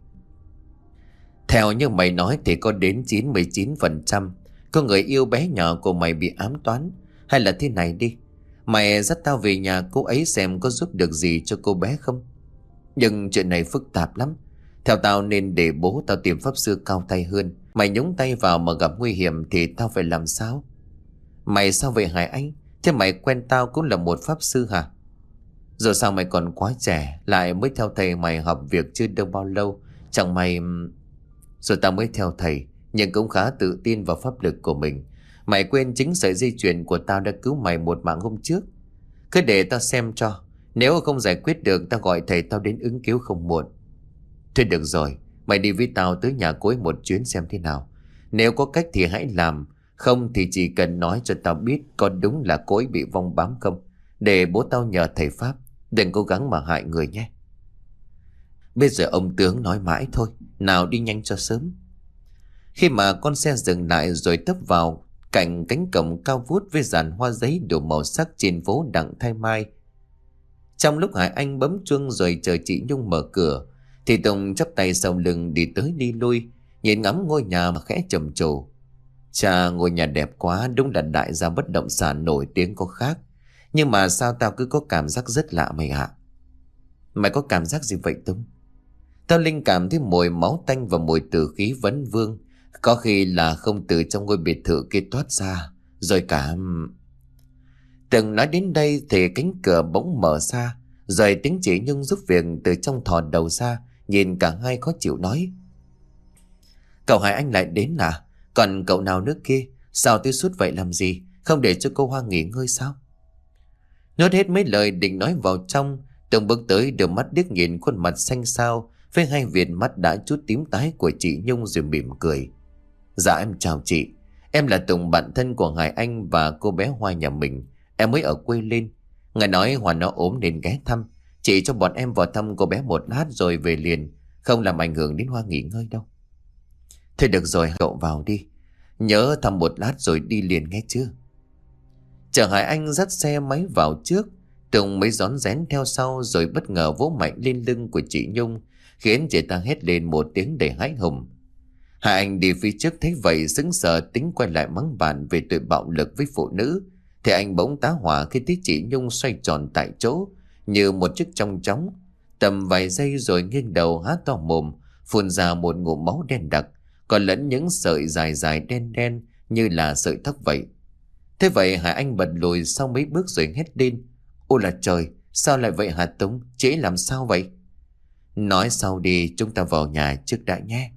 Theo như mày nói thì có đến chín mươi chín phần trăm có người yêu bé nhỏ của mày bị ám toán. Hay là thế này đi, mày dắt tao về nhà cô ấy xem có giúp được gì cho cô bé không? Nhưng chuyện này phức tạp lắm. Theo tao nên để bố tao tìm pháp sư cao tay hơn. Mày nhúng tay vào mà gặp nguy hiểm thì tao phải làm sao? Mày sao vậy Hải Anh? Thế mày quen tao cũng là một pháp sư hả? Rồi sao mày còn quá trẻ, lại mới theo thầy mày học việc chưa đâu bao lâu. Chẳng mày... Rồi tao mới theo thầy, nhưng cũng khá tự tin vào pháp lực của mình. Mày quên chính sợi dây chuyền của tao đã cứu mày một mạng hôm trước. Cứ để tao xem cho. Nếu không giải quyết được, tao gọi thầy tao đến ứng cứu không muộn. Thôi được rồi, mày đi với tao tới nhà cô ấy một chuyến xem thế nào. Nếu có cách thì hãy làm, không thì chỉ cần nói cho tao biết có đúng là cô ấy bị vong bám không, để bố tao nhờ thầy pháp. Đừng cố gắng mà hại người nhé. Bây giờ ông tướng nói mãi thôi, nào đi nhanh cho sớm. Khi mà con xe dừng lại rồi tấp vào cạnh cánh cổng cao vút với dàn hoa giấy đủ màu sắc trên phố Đặng Thái Mai. Trong lúc Hải Anh bấm chuông rồi chờ chị Nhung mở cửa, thì Tùng chắp tay sau lưng đi tới đi lui, nhìn ngắm ngôi nhà mà khẽ trầm trồ. Chà, ngôi nhà đẹp quá, đúng là đại gia bất động sản nổi tiếng có khác. Nhưng mà sao tao cứ có cảm giác rất lạ mày ạ? Mày có cảm giác gì vậy Tùng? Tao linh cảm thấy mùi máu tanh và mùi tử khí vấn vương. Có khi là không từ trong ngôi biệt thự kia toát ra. Rồi cả... Từng nói đến đây thì cánh cửa bỗng mở ra. Rồi tiếng chị Nhung giúp việc từ trong thò đầu ra, nhìn cả hai khó chịu nói: Cậu Hải Anh lại đến à? Còn cậu nào nữa kia? Sao tới suốt vậy làm gì? Không để cho cô Hoa nghỉ ngơi sao? Nói hết mấy lời định nói vào trong, Tùng bước tới đưa mắt điếc nhìn khuôn mặt xanh xao với hai viền mắt đã chút tím tái của chị Nhung rồi mỉm cười. Dạ em chào chị. Em là Tùng, bạn thân của Hải Anh và cô bé Hoa nhà mình. Em mới ở quê lên. Ngài nói Hoa nó ốm nên ghé thăm. Chị cho bọn em vào thăm cô bé một lát rồi về liền, không làm ảnh hưởng đến Hoa nghỉ ngơi đâu. Thôi được rồi, cậu vào đi. Nhớ thăm một lát rồi đi liền nghe chưa? Chờ Hải Anh dắt xe máy vào trước, Tùng mới rón rén theo sau rồi bất ngờ vỗ mạnh lên lưng của chị Nhung, khiến chị ta hét lên một tiếng đầy hãi hùng. Hải Anh đi phía trước thấy vậy sững sờ, tính quay lại mắng bạn về tội bạo lực với phụ nữ, thì anh bỗng tá hỏa khi thấy chị Nhung xoay tròn tại chỗ như một chiếc chong chóng, tầm vài giây rồi nghiêng đầu há to mồm, phun ra một ngụm máu đen đặc, còn lẫn những sợi dài dài đen đen như là sợi tóc vậy. Thế vậy Hải Anh bật lùi sau mấy bước rồi hét lên: Ôi là trời, sao lại vậy hả Tống? Chị làm sao vậy? Nói sau đi, chúng ta vào nhà trước đã nhé.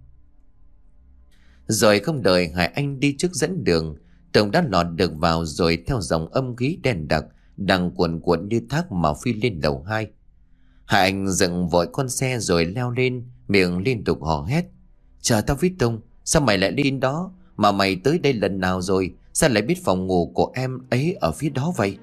Rồi không đợi Hải Anh đi trước dẫn đường, Tùng đã lọt được vào rồi theo dòng âm khí đen đặc đang cuồn cuộn như thác mà phi lên lầu hai. Hải Anh dựng vội con xe rồi leo lên, miệng liên tục hò hét: Chờ tao với Tùng, sao mày lại lên đó? Mà mày tới đây lần nào rồi? Sao lại biết phòng ngủ của em ấy ở phía đó vậy?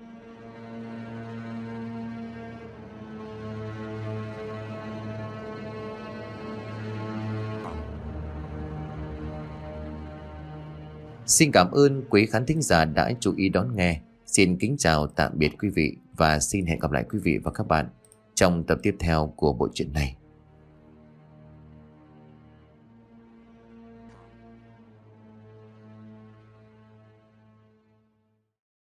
Xin cảm ơn quý khán thính giả đã chú ý đón nghe. Xin kính chào tạm biệt quý vị và xin hẹn gặp lại quý vị và các bạn trong tập tiếp theo của bộ truyện này.